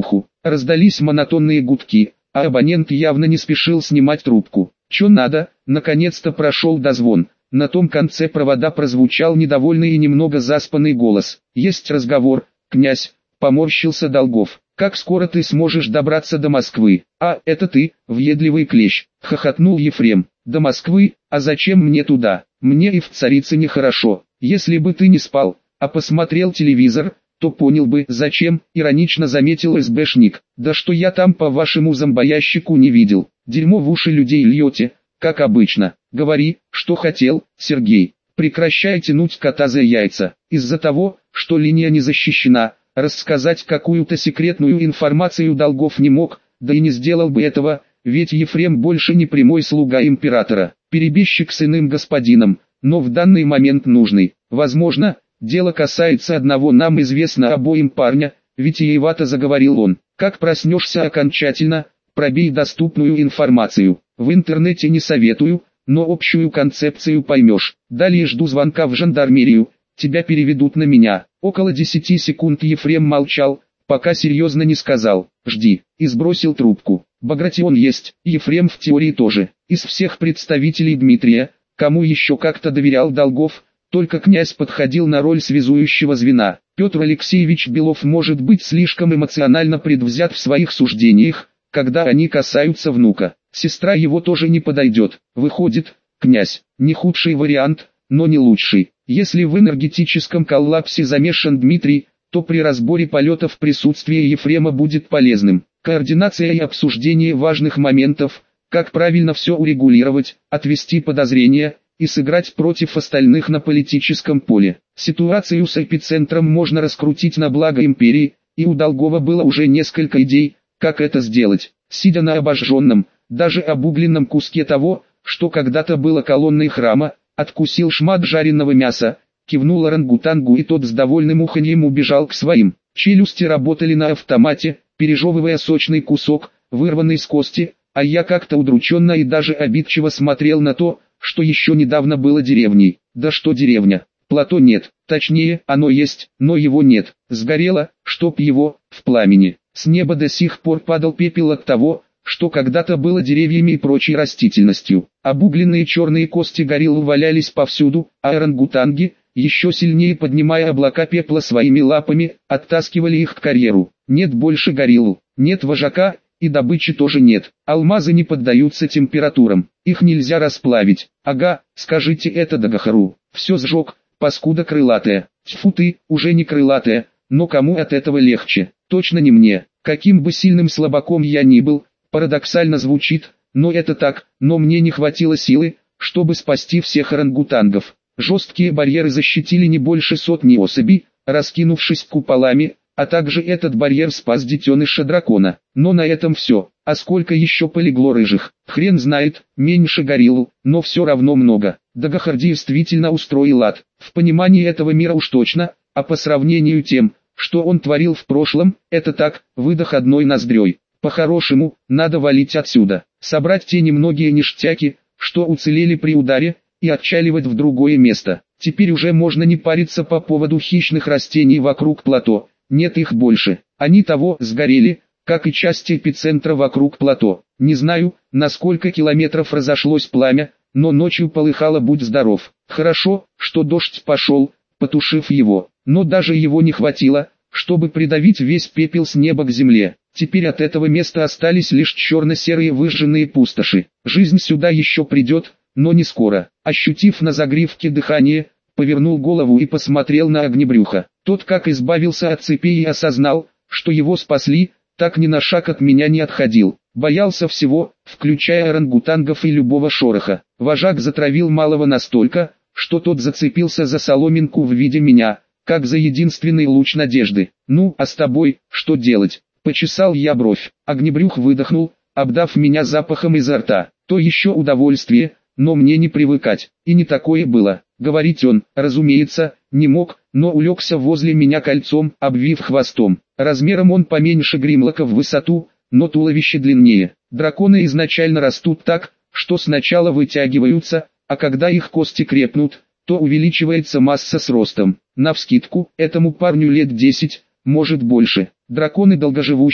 Раздались монотонные гудки, а абонент явно не спешил снимать трубку. «Чё надо?» Наконец-то прошел дозвон. На том конце провода прозвучал недовольный и немного заспанный голос. «Есть разговор, князь», — поморщился Долгов. «Как скоро ты сможешь добраться до Москвы?» «А, это ты, въедливый клещ», — хохотнул Ефрем. «До Москвы? А зачем мне туда? Мне и в Царицыне хорошо. Если бы ты не спал, а посмотрел телевизор, то понял бы, зачем», — иронично заметил СБшник. «Да что я там по вашему зомбоящику не видел. Дерьмо в уши людей льете, как обычно. Говори, что хотел, Сергей. Прекращай тянуть кота за яйца. Из-за того, что линия не защищена, рассказать какую-то секретную информацию Долгов не мог, да и не сделал бы этого, ведь Ефрем больше не прямой слуга императора, перебежчик с иным господином, но в данный момент нужный. Возможно, дело касается одного нам известно обоим парня, витиевато заговорил он. Как проснешься окончательно, пробей доступную информацию. В интернете не советую, но общую концепцию поймешь. Далее жду звонка в жандармерию, тебя переведут на меня. Около десяти секунд Ефрем молчал, пока серьезно не сказал «жди» и сбросил трубку. Багратион есть, Ефрем в теории тоже. Из всех представителей Дмитрия, кому еще как-то доверял Долгов, только князь подходил на роль связующего звена. Петр Алексеевич Белов может быть слишком эмоционально предвзят в своих суждениях, когда они касаются внука. Сестра его тоже не подойдет. Выходит, князь, не худший вариант, но не лучший. Если в энергетическом коллапсе замешан Дмитрий, то при разборе полетов присутствие Ефрема будет полезным. Координация и обсуждение важных моментов, как правильно все урегулировать, отвести подозрения и сыграть против остальных на политическом поле. Ситуацию с эпицентром можно раскрутить на благо империи, и у Долгова было уже несколько идей, как это сделать. Сидя на обожженном, даже обугленном куске того, что когда-то было колонной храма, откусил шмат жареного мяса, кивнул орангутангу, и тот с довольным уханьем убежал к своим. Челюсти работали на автомате, пережевывая сочный кусок, вырванный с кости, а я как-то удрученно и даже обидчиво смотрел на то, что еще недавно было деревней. Да что деревня? Плато нет, точнее, оно есть, но его нет. Сгорело, чтоб его, в пламени. С неба до сих пор падал пепел от того, что когда-то было деревьями и прочей растительностью. Обугленные черные кости горилл валялись повсюду, а орангутанги, еще сильнее поднимая облака пепла своими лапами, оттаскивали их к карьеру. Нет больше горилл, нет вожака, и добычи тоже нет. Алмазы не поддаются температурам, их нельзя расплавить. Ага, скажите это Дагахару. Все сжег, паскуда крылатая. Тьфу ты, уже не крылатая, но кому от этого легче? Точно не мне. Каким бы сильным слабаком я ни был, парадоксально звучит, но это так, но мне не хватило силы, чтобы спасти всех орангутангов. Жесткие барьеры защитили не больше сотни особей, раскинувшись куполами, а также этот барьер спас детеныша дракона. Но на этом все. А сколько еще полегло рыжих? Хрен знает, меньше горилл, но все равно много. Дагахар действительно устроил ад. В понимании этого мира уж точно, а по сравнению тем, что он творил в прошлом, это так, выдох одной ноздрёй. По-хорошему, надо валить отсюда, собрать те немногие ништяки, что уцелели при ударе, и отчаливать в другое место. Теперь уже можно не париться по поводу хищных растений вокруг плато, нет их больше. Они того сгорели, как и части эпицентра вокруг плато. Не знаю, на сколько километров разошлось пламя, но ночью полыхало будь здоров. Хорошо, что дождь пошел, потушив его, но даже его не хватило, чтобы придавить весь пепел с неба к земле. Теперь от этого места остались лишь черно-серые выжженные пустоши. Жизнь сюда еще придет, но не скоро. Ощутив на загривке дыхание, повернул голову и посмотрел на Огнебрюха. Тот как избавился от цепей и осознал, что его спасли, так ни на шаг от меня не отходил. Боялся всего, включая орангутангов и любого шороха. Вожак затравил малого настолько, что тот зацепился за соломинку в виде меня, как за единственный луч надежды. «Ну, а с тобой, что делать?» Почесал я бровь. Огнебрюх выдохнул, обдав меня запахом изо рта. То еще удовольствие, но мне не привыкать. И не такое было. Говорить он, разумеется, не мог, но улегся возле меня кольцом, обвив хвостом. Размером он поменьше Гримлока в высоту, но туловище длиннее. Драконы изначально растут так, что сначала вытягиваются, а когда их кости крепнут, то увеличивается масса с ростом. Навскидку, этому парню лет десять, может больше. Драконы долгоживущие,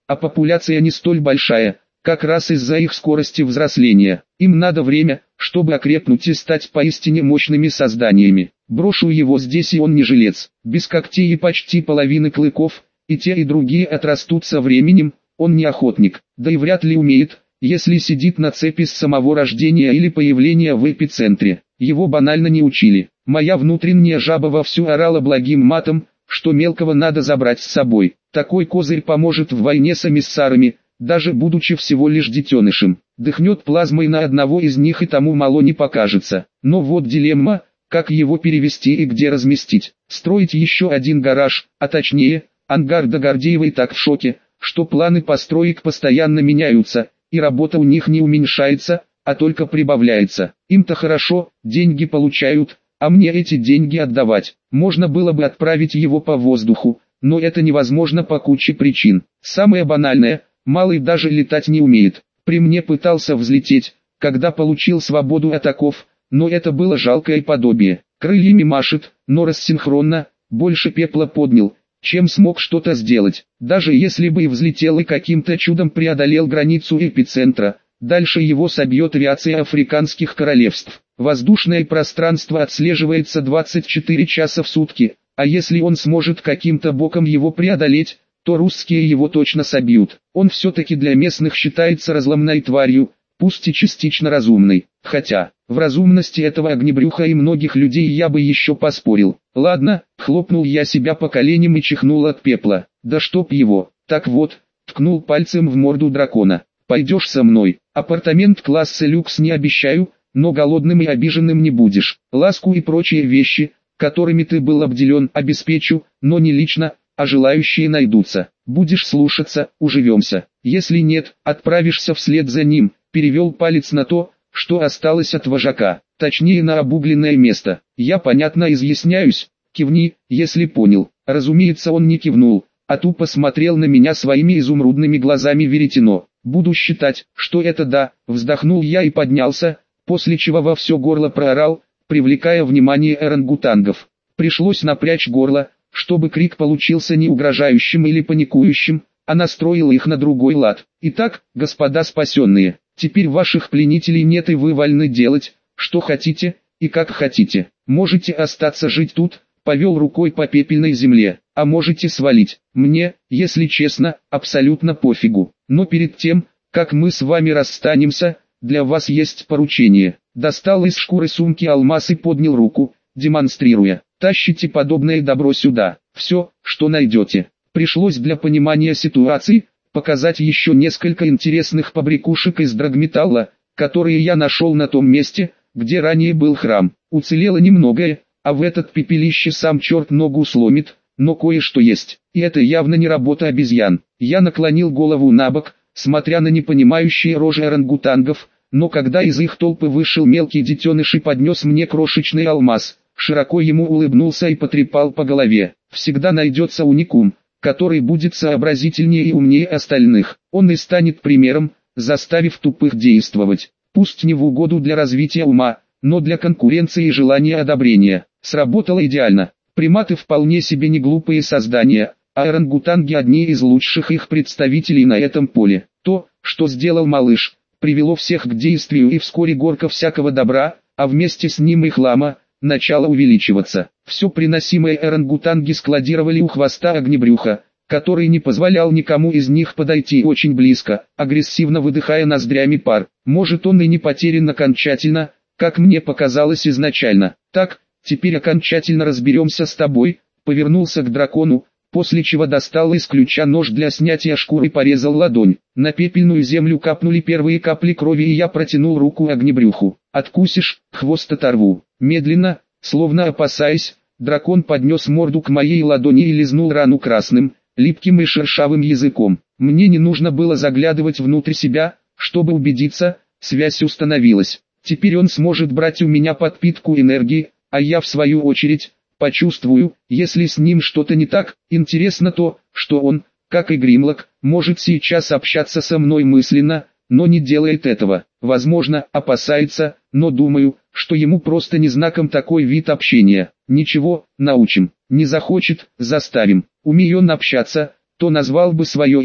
а популяция не столь большая, как раз из-за их скорости взросления. Им надо время, чтобы окрепнуть и стать поистине мощными созданиями. Брошу его здесь, и он не жилец. Без когтей и почти половины клыков, и те и другие отрастут со временем, он не охотник, да и вряд ли умеет, если сидит на цепи с самого рождения или появления в эпицентре. Его банально не учили. Моя внутренняя жаба вовсю орала благим матом, что мелкого надо забрать с собой. Такой козырь поможет в войне с эмиссарами, даже будучи всего лишь детенышем. Дыхнет плазмой на одного из них, и тому мало не покажется. Но вот дилемма, как его перевести и где разместить. Строить еще один гараж, а точнее, ангар. Да Гордеевой так в шоке, что планы построек постоянно меняются, и работа у них не уменьшается, а только прибавляется. Им-то хорошо, деньги получают, а мне эти деньги отдавать. Можно было бы отправить его по воздуху, но это невозможно по куче причин. Самое банальное, малый даже летать не умеет. При мне пытался взлететь, когда получил свободу от оков, но это было жалкое подобие. Крыльями машет, но рассинхронно, больше пепла поднял, чем смог что-то сделать. Даже если бы и взлетел и каким-то чудом преодолел границу эпицентра, дальше его собьет авиация африканских королевств. Воздушное пространство отслеживается двадцать четыре часа в сутки, а если он сможет каким-то боком его преодолеть, то русские его точно собьют. Он все-таки для местных считается разломной тварью, пусть и частично разумной. Хотя, в разумности этого огнебрюха и многих людей я бы еще поспорил. Ладно, хлопнул я себя по коленям и чихнул от пепла. Да чтоб его. Так вот, ткнул пальцем в морду дракона. Пойдешь со мной. Апартамент класса люкс не обещаю, но голодным и обиженным не будешь. Ласку и прочие вещи, которыми ты был обделен, обеспечу, но не лично, а желающие найдутся. Будешь слушаться, уживемся. Если нет, отправишься вслед за ним. Перевел палец на то, что осталось от вожака, точнее на обугленное место. Я понятно изъясняюсь, кивни, если понял. Разумеется, он не кивнул, а тупо смотрел на меня своими изумрудными глазами веретено. Буду считать, что это да, вздохнул я и поднялся, после чего во все горло проорал, привлекая внимание орангутангов. Пришлось напрячь горло, чтобы крик получился не угрожающим или паникующим, а настроил их на другой лад. Итак, господа спасенные, теперь ваших пленителей нет, и вы вольны делать, что хотите, и как хотите. Можете остаться жить тут, повел рукой по пепельной земле, а можете свалить. Мне, если честно, абсолютно пофигу. Но перед тем, как мы с вами расстанемся, для вас есть поручение. Достал из шкуры сумки алмаз и поднял руку, демонстрируя. Тащите подобное добро сюда. Все, что найдете. Пришлось для понимания ситуации показать еще несколько интересных побрякушек из драгметалла, которые я нашел на том месте, где ранее был храм. Уцелело немногое, а в этот пепелище сам черт ногу сломит, но кое-что есть. И это явно не работа обезьян. Я наклонил голову набок, смотря на непонимающие рожи орангутангов, но когда из их толпы вышел мелкий детеныш и поднес мне крошечный алмаз, широко ему улыбнулся и потрепал по голове. Всегда найдется уникум, который будет сообразительнее и умнее остальных. Он и станет примером, заставив тупых действовать. Пусть не в угоду для развития ума, но для конкуренции и желания одобрения. Сработало идеально. Приматы вполне себе не глупые создания, а орангутанги одни из лучших их представителей на этом поле. То, что сделал малыш, привело всех к действию, и вскоре горка всякого добра, а вместе с ним и хлама, начало увеличиваться. Все приносимое орангутанги складировали у хвоста огнебрюха, который не позволял никому из них подойти очень близко, агрессивно выдыхая ноздрями пар. Может, он и не потерян окончательно, как мне показалось изначально. Так, теперь окончательно разберемся с тобой, повернулся к дракону, после чего достал из ключа нож для снятия шкуры и порезал ладонь. На пепельную землю капнули первые капли крови, и я протянул руку огнебрюху. Откусишь, хвост оторву. Медленно, словно опасаясь, дракон поднес морду к моей ладони и лизнул рану красным, липким и шершавым языком. Мне не нужно было заглядывать внутрь себя, чтобы убедиться, связь установилась. Теперь он сможет брать у меня подпитку энергии, а я в свою очередь почувствую, если с ним что-то не так. Интересно то, что он, как и Гримлок, может сейчас общаться со мной мысленно, но не делает этого. Возможно, опасается, но думаю, что ему просто не знаком такой вид общения. Ничего, научим. Не захочет, заставим. Умеет он общаться, то назвал бы свое имя,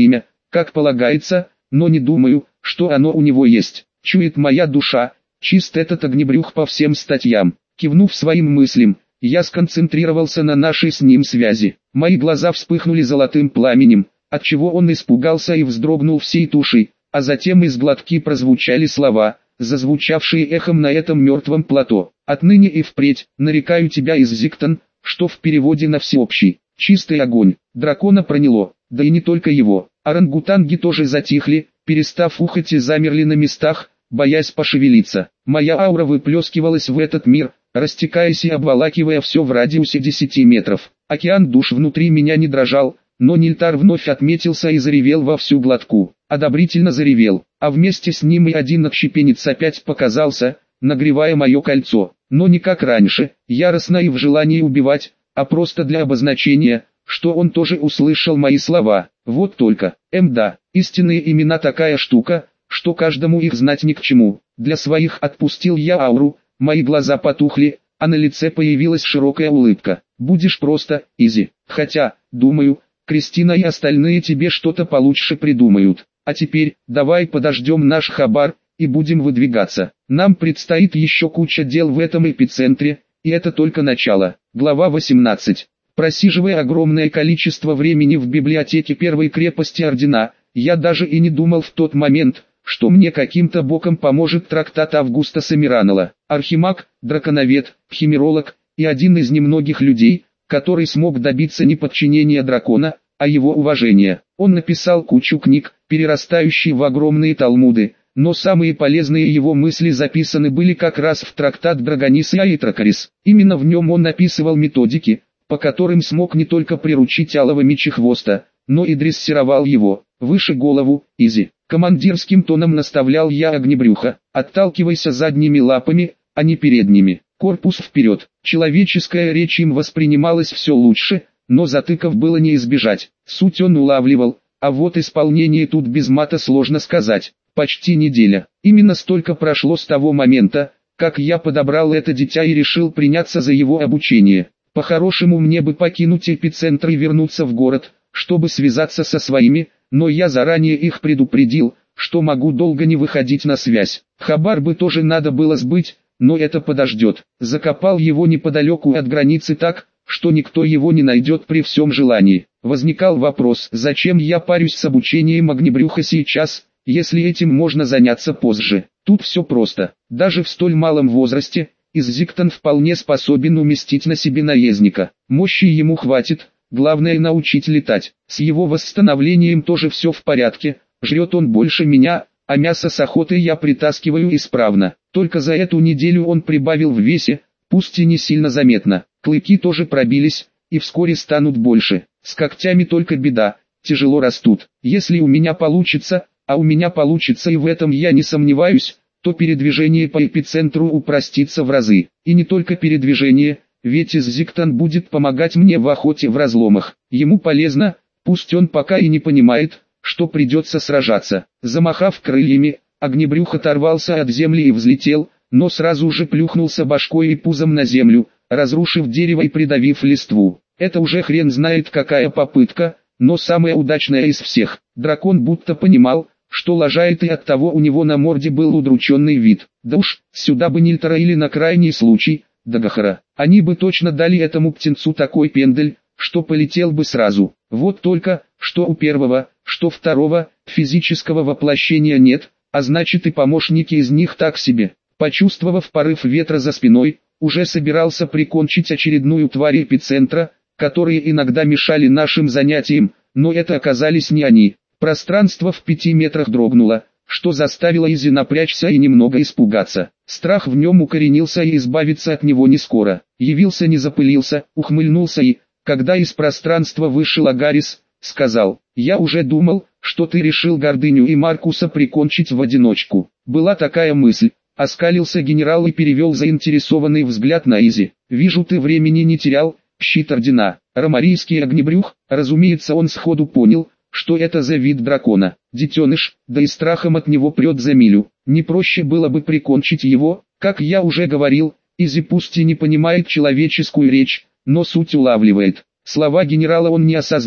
как полагается, но не думаю, что оно у него есть. Чует моя душа, чист этот огнебрюх по всем статьям. Кивнув своим мыслям, я сконцентрировался на нашей с ним связи. Мои глаза вспыхнули золотым пламенем, отчего он испугался и вздрогнул всей тушей, а затем из глотки прозвучали слова, зазвучавшие эхом на этом мертвом плато. «Отныне и впредь, нарекаю тебя Иззиктон», что в переводе на всеобщий, чистый огонь. Дракона проняло, да и не только его. Орангутанги тоже затихли, перестав ухать и замерли на местах, боясь пошевелиться. Моя аура выплескивалась в этот мир, растекаясь и обволакивая все в радиусе десяти метров. Океан душ внутри меня не дрожал, но Нильтар вновь отметился и заревел во всю глотку. Одобрительно заревел, а вместе с ним и один отщепенец опять показался, нагревая мое кольцо. Но не как раньше, яростно и в желании убивать, а просто для обозначения, что он тоже услышал мои слова. Вот только, эм да, истинные имена такая штука, что каждому их знать ни к чему. Для своих отпустил я ауру, мои глаза потухли, а на лице появилась широкая улыбка. Будешь просто, Изи. Хотя, думаю, Кристина и остальные тебе что-то получше придумают. А теперь, давай подождем наш хабар, и будем выдвигаться. Нам предстоит еще куча дел в этом эпицентре, и это только начало. Глава восемнадцать. Просиживая огромное количество времени в библиотеке первой крепости Ордена, я даже и не думал в тот момент, что мне каким-то боком поможет трактат Августа Самиранала. Архимаг, драконовед, химеролог и один из немногих людей, который смог добиться не подчинения дракона, а его уважения. Он написал кучу книг, перерастающие в огромные талмуды, но самые полезные его мысли записаны были как раз в трактат Драгонис и Айтракарис. Именно в нем он описывал методики, по которым смог не только приручить алого мечехвоста, но и дрессировал его. Выше голову, Изи. Командирским тоном наставлял я огнебрюха. Отталкивайся задними лапами, а не передними. Корпус вперед. Человеческая речь им воспринималась все лучше, но затыков было не избежать. Суть он улавливал, а вот исполнение тут без мата сложно сказать. Почти неделя. Именно столько прошло с того момента, как я подобрал это дитя и решил приняться за его обучение. По-хорошему мне бы покинуть эпицентр и вернуться в город, чтобы связаться со своими, но я заранее их предупредил, что могу долго не выходить на связь. Хабар бы тоже надо было сбыть, но это подождет. Закопал его неподалеку от границы так, что никто его не найдет при всем желании. Возникал вопрос, зачем я парюсь с обучением огнебрюха сейчас, если этим можно заняться позже. Тут все просто. Даже в столь малом возрасте, Иззиктон вполне способен уместить на себе наездника. Мощи ему хватит, главное научить летать. С его восстановлением тоже все в порядке, жрет он больше меня, а мясо с охотой я притаскиваю исправно. Только за эту неделю он прибавил в весе, пусть и не сильно заметно. Клыки тоже пробились, и вскоре станут больше. С когтями только беда, тяжело растут. Если у меня получится, а у меня получится и в этом я не сомневаюсь, то передвижение по эпицентру упростится в разы. И не только передвижение, ведь Иззиктон будет помогать мне в охоте в разломах. Ему полезно, пусть он пока и не понимает, что придется сражаться. Замахав крыльями, огнебрюх оторвался от земли и взлетел, но сразу же плюхнулся башкой и пузом на землю, разрушив дерево и придавив листву. Это уже хрен знает какая попытка, но самая удачная из всех. Дракон будто понимал, что лажает, и оттого у него на морде был удрученный вид. Да уж, сюда бы Нильтара или на крайний случай, Дагахара. Они бы точно дали этому птенцу такой пендель, что полетел бы сразу. Вот только, что у первого, что второго, физического воплощения нет, а значит и помощники из них так себе. Почувствовав порыв ветра за спиной, уже собирался прикончить очередную тварь эпицентра, которые иногда мешали нашим занятиям, но это оказались не они. Пространство в пяти метрах дрогнуло, что заставило Изи напрячься и немного испугаться. Страх в нем укоренился, и избавиться от него не скоро. Явился, не запылился, ухмыльнулся и, когда из пространства вышел Агарис, сказал: «Я уже думал, что ты решил гордыню и Маркуса прикончить в одиночку». Была такая мысль. Оскалился генерал и перевел заинтересованный взгляд на Изи. «Вижу, ты времени не терял, щит Ордена». Ромарийский огнебрюх, разумеется, он сходу понял, что это за вид дракона. Детеныш, да и страхом от него прет за милю. Не проще было бы прикончить его? Как я уже говорил, Изи пусть и не понимает человеческую речь, но суть улавливает. Слова генерала он не осознал,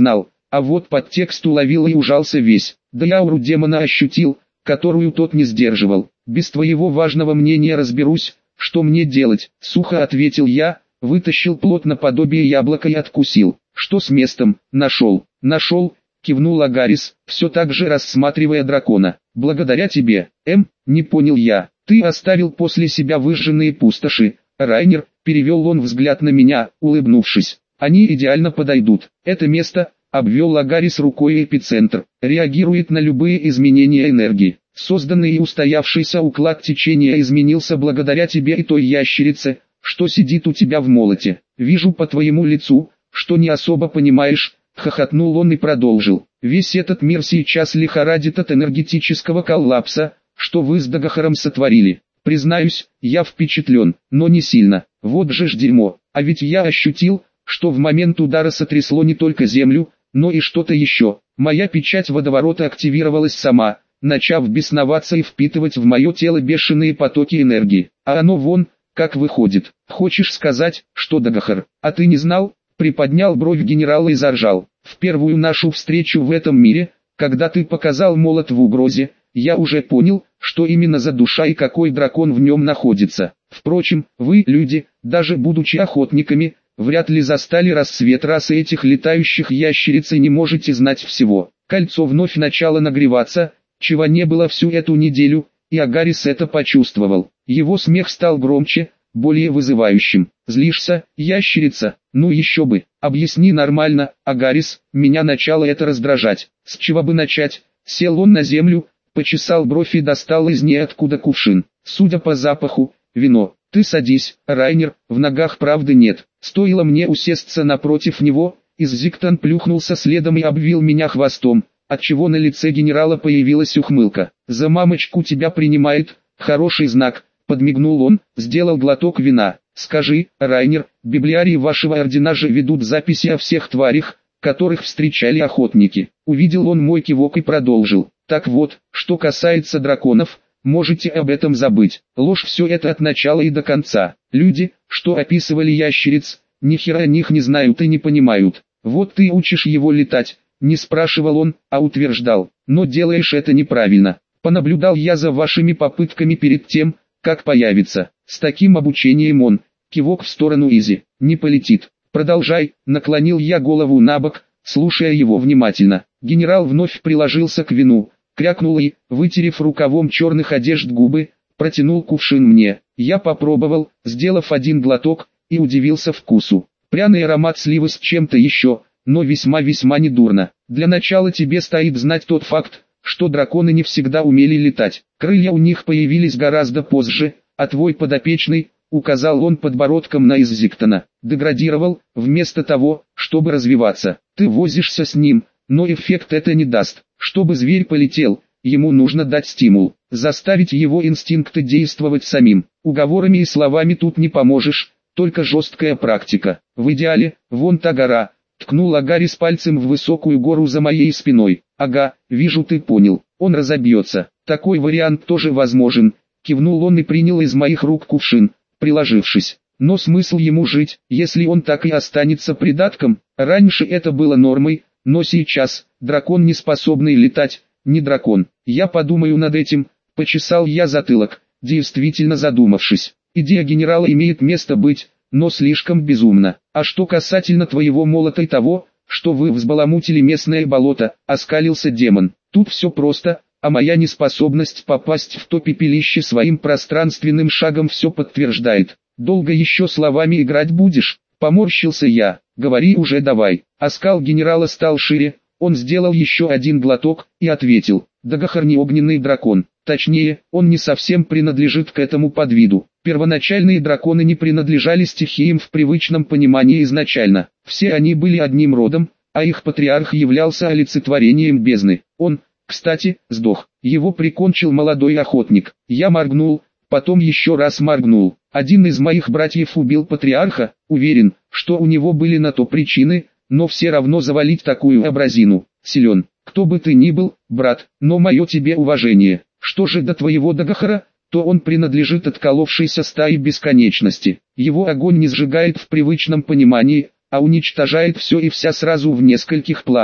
а вот подтекст уловил и ужался весь. Да я ауру демона ощутил, которую тот не сдерживал. Без твоего важного мнения разберусь, что мне делать, сухо ответил я, вытащил плод наподобие яблока и откусил. Что с местом? Нашел. Нашел, кивнул Агарис, все так же рассматривая дракона. Благодаря тебе, Эм, не понял я. Ты оставил после себя выжженные пустоши, Райнер, перевел он взгляд на меня, улыбнувшись. Они идеально подойдут. Это место, обвел Агарис рукой эпицентр, реагирует на любые изменения энергии. Созданный и устоявшийся уклад течения изменился благодаря тебе и той ящерице, что сидит у тебя в молоте. Вижу по твоему лицу, что не особо понимаешь, хохотнул он и продолжил. Весь этот мир сейчас лихорадит от энергетического коллапса, что вы с Дагахаром сотворили. Признаюсь, я впечатлен, но не сильно. Вот же ж дерьмо. А ведь я ощутил, что в момент удара сотрясло не только землю, но и что-то еще. Моя печать водоворота активировалась сама, начав бесноваться и впитывать в мое тело бешеные потоки энергии. А оно вон, как выходит. Хочешь сказать, что Дагахар, а ты не знал? Приподнял бровь генерала и заржал. В первую нашу встречу в этом мире, когда ты показал молот в угрозе, я уже понял, что именно за душа и какой дракон в нем находится. Впрочем, вы, люди, даже будучи охотниками, вряд ли застали рассвет расы этих летающих ящериц и не можете знать всего. Кольцо вновь начало нагреваться, чего не было всю эту неделю, и Агарис это почувствовал. Его смех стал громче, более вызывающим. Злишься, ящерица? Ну еще бы. Объясни нормально, Агарис, меня начало это раздражать. С чего бы начать? Сел он на землю, почесал бровь и достал из ниоткуда кувшин. Судя по запаху, вино. Ты садись, Райнер, в ногах правды нет. Стоило мне усесться напротив него, Иззиктон плюхнулся следом и обвил меня хвостом, отчего на лице генерала появилась ухмылка. За мамочку тебя принимает, хороший знак, подмигнул он, сделал глоток вина. Скажи, Райнер, библиарии вашего ордена же ведут записи о всех тварях, которых встречали охотники. Увидел он мой кивок и продолжил. Так вот, что касается драконов, можете об этом забыть. Ложь все это от начала и до конца. Люди, что описывали ящериц, ни хера о них не знают и не понимают. Вот ты учишь его летать, не спрашивал он, а утверждал. Но делаешь это неправильно. Понаблюдал я за вашими попытками перед тем, как появится. С таким обучением он, кивок в сторону Изи, не полетит. Продолжай, наклонил я голову набок, слушая его внимательно. Генерал вновь приложился к вину, крякнул и, вытерев рукавом черных одежд губы, протянул кувшин мне. Я попробовал, сделав один глоток, и удивился вкусу. Пряный аромат сливы с чем-то еще, но весьма-весьма недурно. Для начала тебе стоит знать тот факт, что драконы не всегда умели летать. Крылья у них появились гораздо позже, а твой подопечный, указал он подбородком на Иззиктона, деградировал, вместо того, чтобы развиваться. Ты возишься с ним, но эффект это не даст. Чтобы зверь полетел, ему нужно дать стимул, заставить его инстинкты действовать самим. Уговорами и словами тут не поможешь, только жесткая практика. В идеале, вон та гора, ткнул Агарис пальцем в высокую гору за моей спиной. Ага, вижу ты понял, он разобьется. Такой вариант тоже возможен, кивнул он и принял из моих рук кувшин, приложившись. Но смысл ему жить, если он так и останется придатком? Раньше это было нормой, но сейчас, дракон не способный летать, не дракон. Я подумаю над этим, почесал я затылок, действительно задумавшись. Идея генерала имеет место быть, но слишком безумно. А что касательно твоего молота и того, что вы взбаламутили местное болото, оскалился демон. Тут все просто, а моя неспособность попасть в то пепелище своим пространственным шагом все подтверждает. Долго еще словами играть будешь? Поморщился я. Говори уже давай. Оскал генерала стал шире, он сделал еще один глоток и ответил. Дагахар не огненный дракон. Точнее, он не совсем принадлежит к этому подвиду. Первоначальные драконы не принадлежали стихиям в привычном понимании изначально. Все они были одним родом, а их патриарх являлся олицетворением бездны. Он, кстати, сдох. Его прикончил молодой охотник. Я моргнул, потом еще раз моргнул. Один из моих братьев убил патриарха, уверен, что у него были на то причины, но все равно завалить такую образину. Силен. Кто бы ты ни был, брат, но мое тебе уважение. Что же до твоего Дагахара, то он принадлежит отколовшейся стае бесконечности. Его огонь не сжигает в привычном понимании, а уничтожает все и вся сразу в нескольких планах.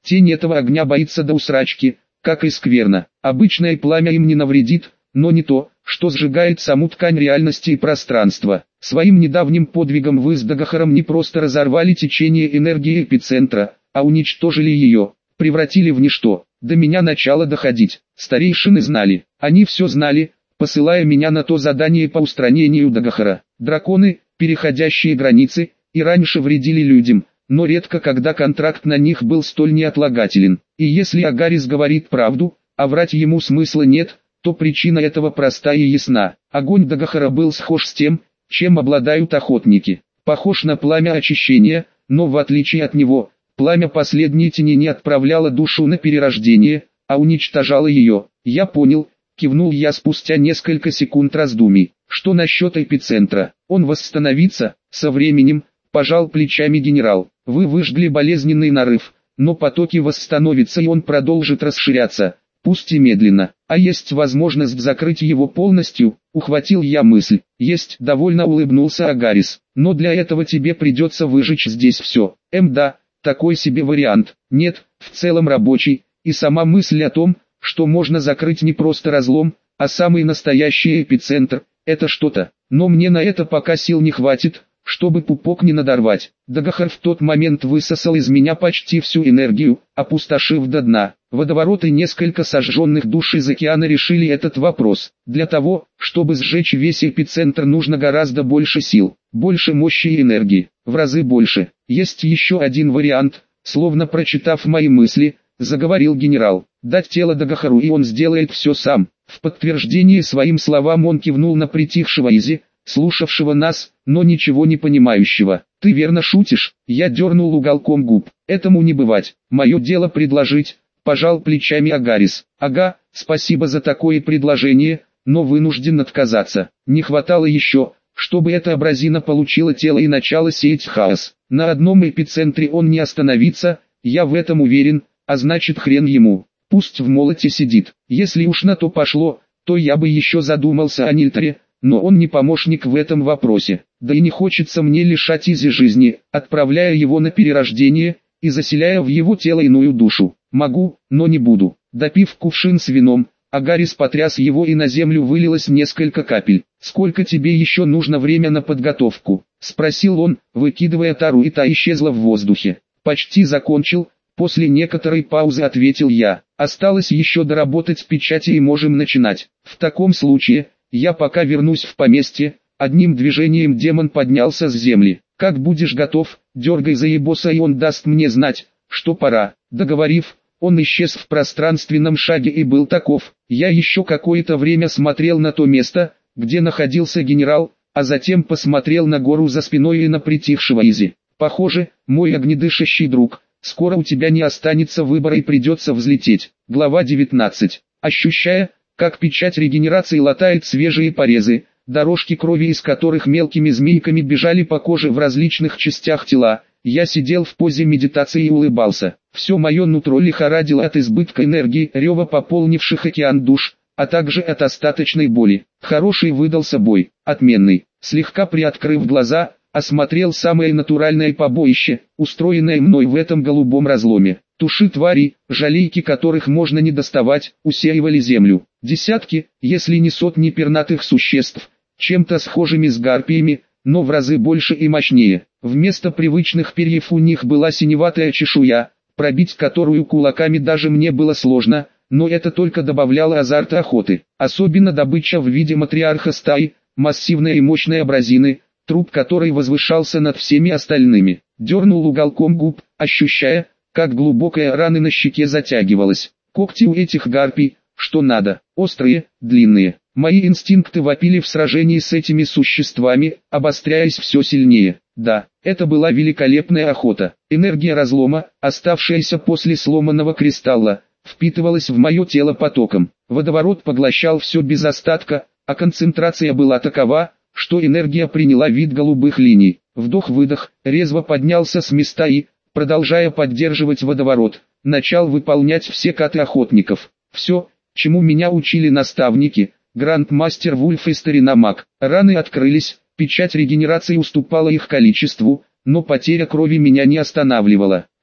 Тень этого огня боится до усрачки, как и скверно. Обычное пламя им не навредит, но не то, что сжигает саму ткань реальности и пространства. Своим недавним подвигом вы с Дагахаром не просто разорвали течение энергии эпицентра, а уничтожили ее, превратили в ничто. До меня начало доходить. Старейшины знали, они все знали, посылая меня на то задание по устранению Дагахара. Драконы, переходящие границы, и раньше вредили людям, но редко когда контракт на них был столь неотлагателен. И если Агарис говорит правду, а врать ему смысла нет, то причина этого проста и ясна. Огонь Дагахара был схож с тем, чем обладают охотники. Похож на пламя очищения, но в отличие от него, пламя последней тени не отправляло душу на перерождение, а уничтожало ее. Я понял, кивнул я спустя несколько секунд раздумий. Что насчет эпицентра? Он восстановится со временем, пожал плечами генерал. Вы выжгли болезненный нарыв, но потоки восстановятся и он продолжит расширяться, пусть и медленно. А есть возможность закрыть его полностью, ухватил я мысль. Есть, довольно улыбнулся Агарис. Но для этого тебе придется выжечь здесь все. Эм да, такой себе вариант. Нет, в целом рабочий, и сама мысль о том, что можно закрыть не просто разлом, а самый настоящий эпицентр, это что-то. Но мне на это пока сил не хватит, чтобы пупок не надорвать. Дагахар в тот момент высосал из меня почти всю энергию, опустошив до дна. Водоворот и несколько сожженных душ из океана решили этот вопрос. Для того, чтобы сжечь весь эпицентр, нужно гораздо больше сил, больше мощи и энергии, в разы больше. Есть еще один вариант, словно прочитав мои мысли, заговорил генерал. Дать тело Дагахару, и он сделает все сам. В подтверждение своим словам он кивнул на притихшего Изи, слушавшего нас, но ничего не понимающего. «Ты верно шутишь?» Я дернул уголком губ. «Этому не бывать. Мое дело предложить», — пожал плечами Агарис. «Ага, спасибо за такое предложение, но вынужден отказаться. Не хватало еще, чтобы эта абразина получила тело и начала сеять хаос. На одном эпицентре он не остановится, я в этом уверен, а значит хрен ему. Пусть в молоте сидит. Если уж на то пошло, то я бы еще задумался о Нильтере, но он не помощник в этом вопросе. Да и не хочется мне лишать Изи жизни, отправляя его на перерождение и заселяя в его тело иную душу. Могу, но не буду». Допив кувшин с вином, Агарис потряс его, и на землю вылилось несколько капель. «Сколько тебе еще нужно время на подготовку?» — спросил он, выкидывая тару, и та исчезла в воздухе. «Почти закончил», — после некоторой паузы ответил я. «Осталось еще доработать печати и можем начинать. В таком случае, я пока вернусь в поместье». Одним движением демон поднялся с земли. «Как будешь готов, дергай за ебоса, и он даст мне знать, что пора». Договорив, он исчез в пространственном шаге и был таков. Я еще какое-то время смотрел на то место, где находился генерал, а затем посмотрел на гору за спиной и на притихшего Изи. «Похоже, мой огнедышащий друг, скоро у тебя не останется выбора и придется взлететь». Глава девятнадцать. Ощущая, как печать регенерации латает свежие порезы, дорожки крови из которых мелкими змейками бежали по коже в различных частях тела, я сидел в позе медитации и улыбался. Все мое нутро лихорадило от избытка энергии, рева пополнивших океан душ, а также от остаточной боли. Хороший выдался бой, отменный. Слегка приоткрыв глаза, осмотрел самое натуральное побоище, устроенное мной в этом голубом разломе. Туши твари, жалейки которых можно не доставать, усеивали землю. Десятки, если не сотни пернатых существ, чем-то схожими с гарпиями, но в разы больше и мощнее. Вместо привычных перьев у них была синеватая чешуя, пробить которую кулаками даже мне было сложно, но это только добавляло азарта охоты. Особенно добыча в виде матриарха стаи, массивной и мощной абразины, труп которой возвышался над всеми остальными. Дернул уголком губ, ощущая, как глубокая рана на щеке затягивалась. Когти у этих гарпий, что надо, острые, длинные. Мои инстинкты вопили в сражении с этими существами, обостряясь все сильнее. Да, это была великолепная охота. Энергия разлома, оставшаяся после сломанного кристалла, впитывалась в мое тело потоком. Водоворот поглощал все без остатка, а концентрация была такова, что энергия приняла вид голубых линий. Вдох-выдох, резво поднялся с места и, продолжая поддерживать водоворот, начал выполнять все каты охотников. Все, чему меня учили наставники, Грандмастер Вульф и Старина Мак. Раны открылись, печать регенерации уступала их количеству, но потеря крови меня не останавливала.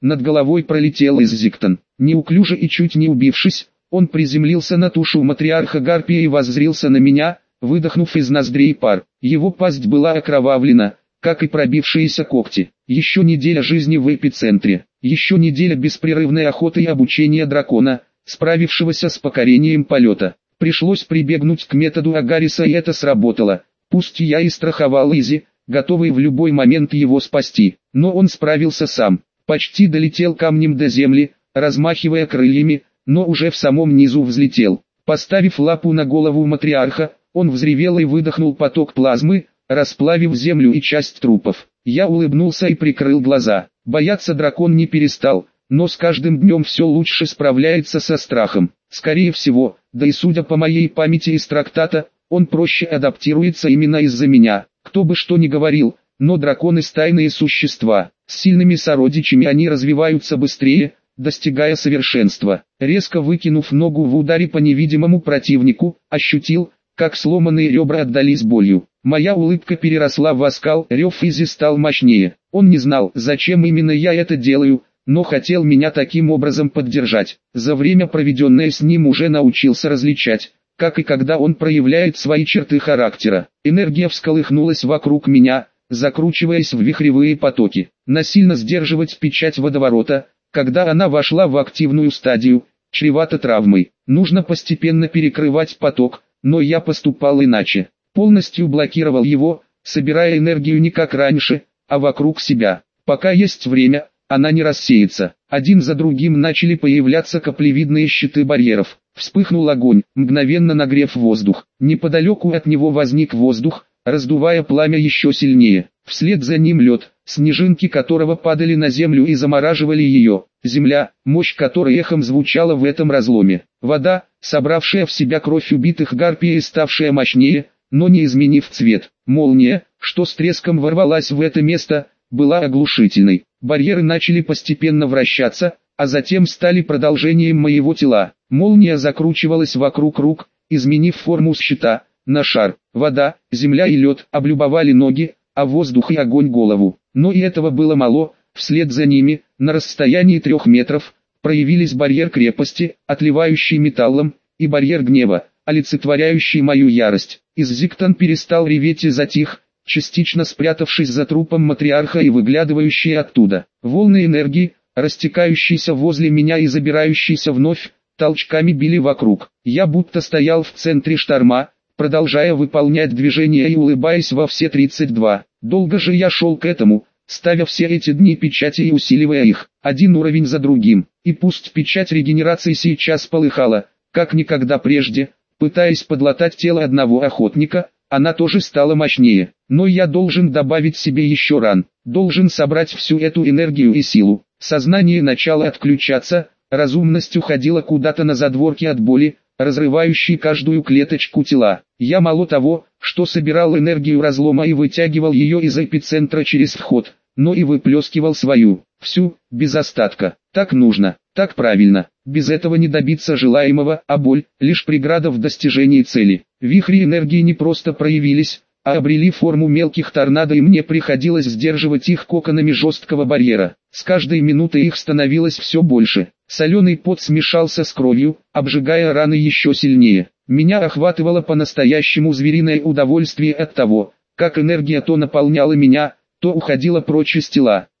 Над головой пролетел Иззиктон. Неуклюже и чуть не убившись, он приземлился на тушу матриарха Гарпия и воззрился на меня, выдохнув из ноздрей пар. Его пасть была окровавлена, как и пробившиеся когти. Еще неделя жизни в эпицентре. Еще неделя беспрерывной охоты и обучения дракона, справившегося с покорением полета. Пришлось прибегнуть к методу Агариса, и это сработало. Пусть я и страховал Изи, готовый в любой момент его спасти, но он справился сам. Почти долетел камнем до земли, размахивая крыльями, но уже в самом низу взлетел. Поставив лапу на голову матриарха, он взревел и выдохнул поток плазмы, расплавив землю и часть трупов. Я улыбнулся и прикрыл глаза. Бояться дракон не перестал, но с каждым днем все лучше справляется со страхом. Скорее всего, да и судя по моей памяти из трактата, он проще адаптируется именно из-за меня. Кто бы что ни говорил, но драконы стайные существа. С сильными сородичами они развиваются быстрее, достигая совершенства. Резко выкинув ногу в ударе по невидимому противнику, ощутил, как сломанные ребра отдались болью. Моя улыбка переросла в оскал, рев Изи стал мощнее. Он не знал, зачем именно я это делаю, но хотел меня таким образом поддержать. За время, проведенное с ним, уже научился различать, как и когда он проявляет свои черты характера. Энергия всколыхнулась вокруг меня, закручиваясь в вихревые потоки. Насильно сдерживать печать водоворота, когда она вошла в активную стадию, чревато травмой. Нужно постепенно перекрывать поток, но я поступал иначе. Полностью блокировал его, собирая энергию не как раньше, а вокруг себя. Пока есть время, она не рассеется. Один за другим начали появляться каплевидные щиты барьеров. Вспыхнул огонь, мгновенно нагрев воздух. Неподалеку от него возник воздух, раздувая пламя еще сильнее. Вслед за ним лед, снежинки которого падали на землю и замораживали ее. Земля, мощь которой эхом звучала в этом разломе. Вода, собравшая в себя кровь убитых гарпий и ставшая мощнее, но не изменив цвет. Молния, что с треском ворвалась в это место, была оглушительной. Барьеры начали постепенно вращаться, а затем стали продолжением моего тела. Молния закручивалась вокруг рук, изменив форму с щита на шар. Вода, земля и лед облюбовали ноги, а воздух и огонь голову. Но и этого было мало. Вслед за ними, на расстоянии трех метров, проявились барьер крепости, отливающий металлом, и барьер гнева, олицетворяющий мою ярость. Иззиктон перестал реветь и затих, частично спрятавшись за трупом матриарха и выглядывающий оттуда. Волны энергии, растекающиеся возле меня и забирающиеся вновь, толчками били вокруг. Я будто стоял в центре шторма, продолжая выполнять движения и улыбаясь во все тридцать два. Долго же я шел к этому, ставя все эти дни печати и усиливая их, один уровень за другим. И пусть печать регенерации сейчас полыхала, как никогда прежде, пытаясь подлатать тело одного охотника, она тоже стала мощнее. Но я должен добавить себе еще ран, должен собрать всю эту энергию и силу. Сознание начало отключаться, разумность уходила куда-то на задворки от боли, разрывающей каждую клеточку тела. Я мало того, что собирал энергию разлома и вытягивал ее из эпицентра через вход, но и выплескивал свою, всю, без остатка. Так нужно, так правильно. Без этого не добиться желаемого, а боль – лишь преграда в достижении цели. Вихри энергии не просто проявились, а обрели форму мелких торнадо, и мне приходилось сдерживать их коконами жесткого барьера. С каждой минутой их становилось все больше. Соленый пот смешался с кровью, обжигая раны еще сильнее. Меня охватывало по-настоящему звериное удовольствие от того, как энергия то наполняла меня, то уходила прочь из тела.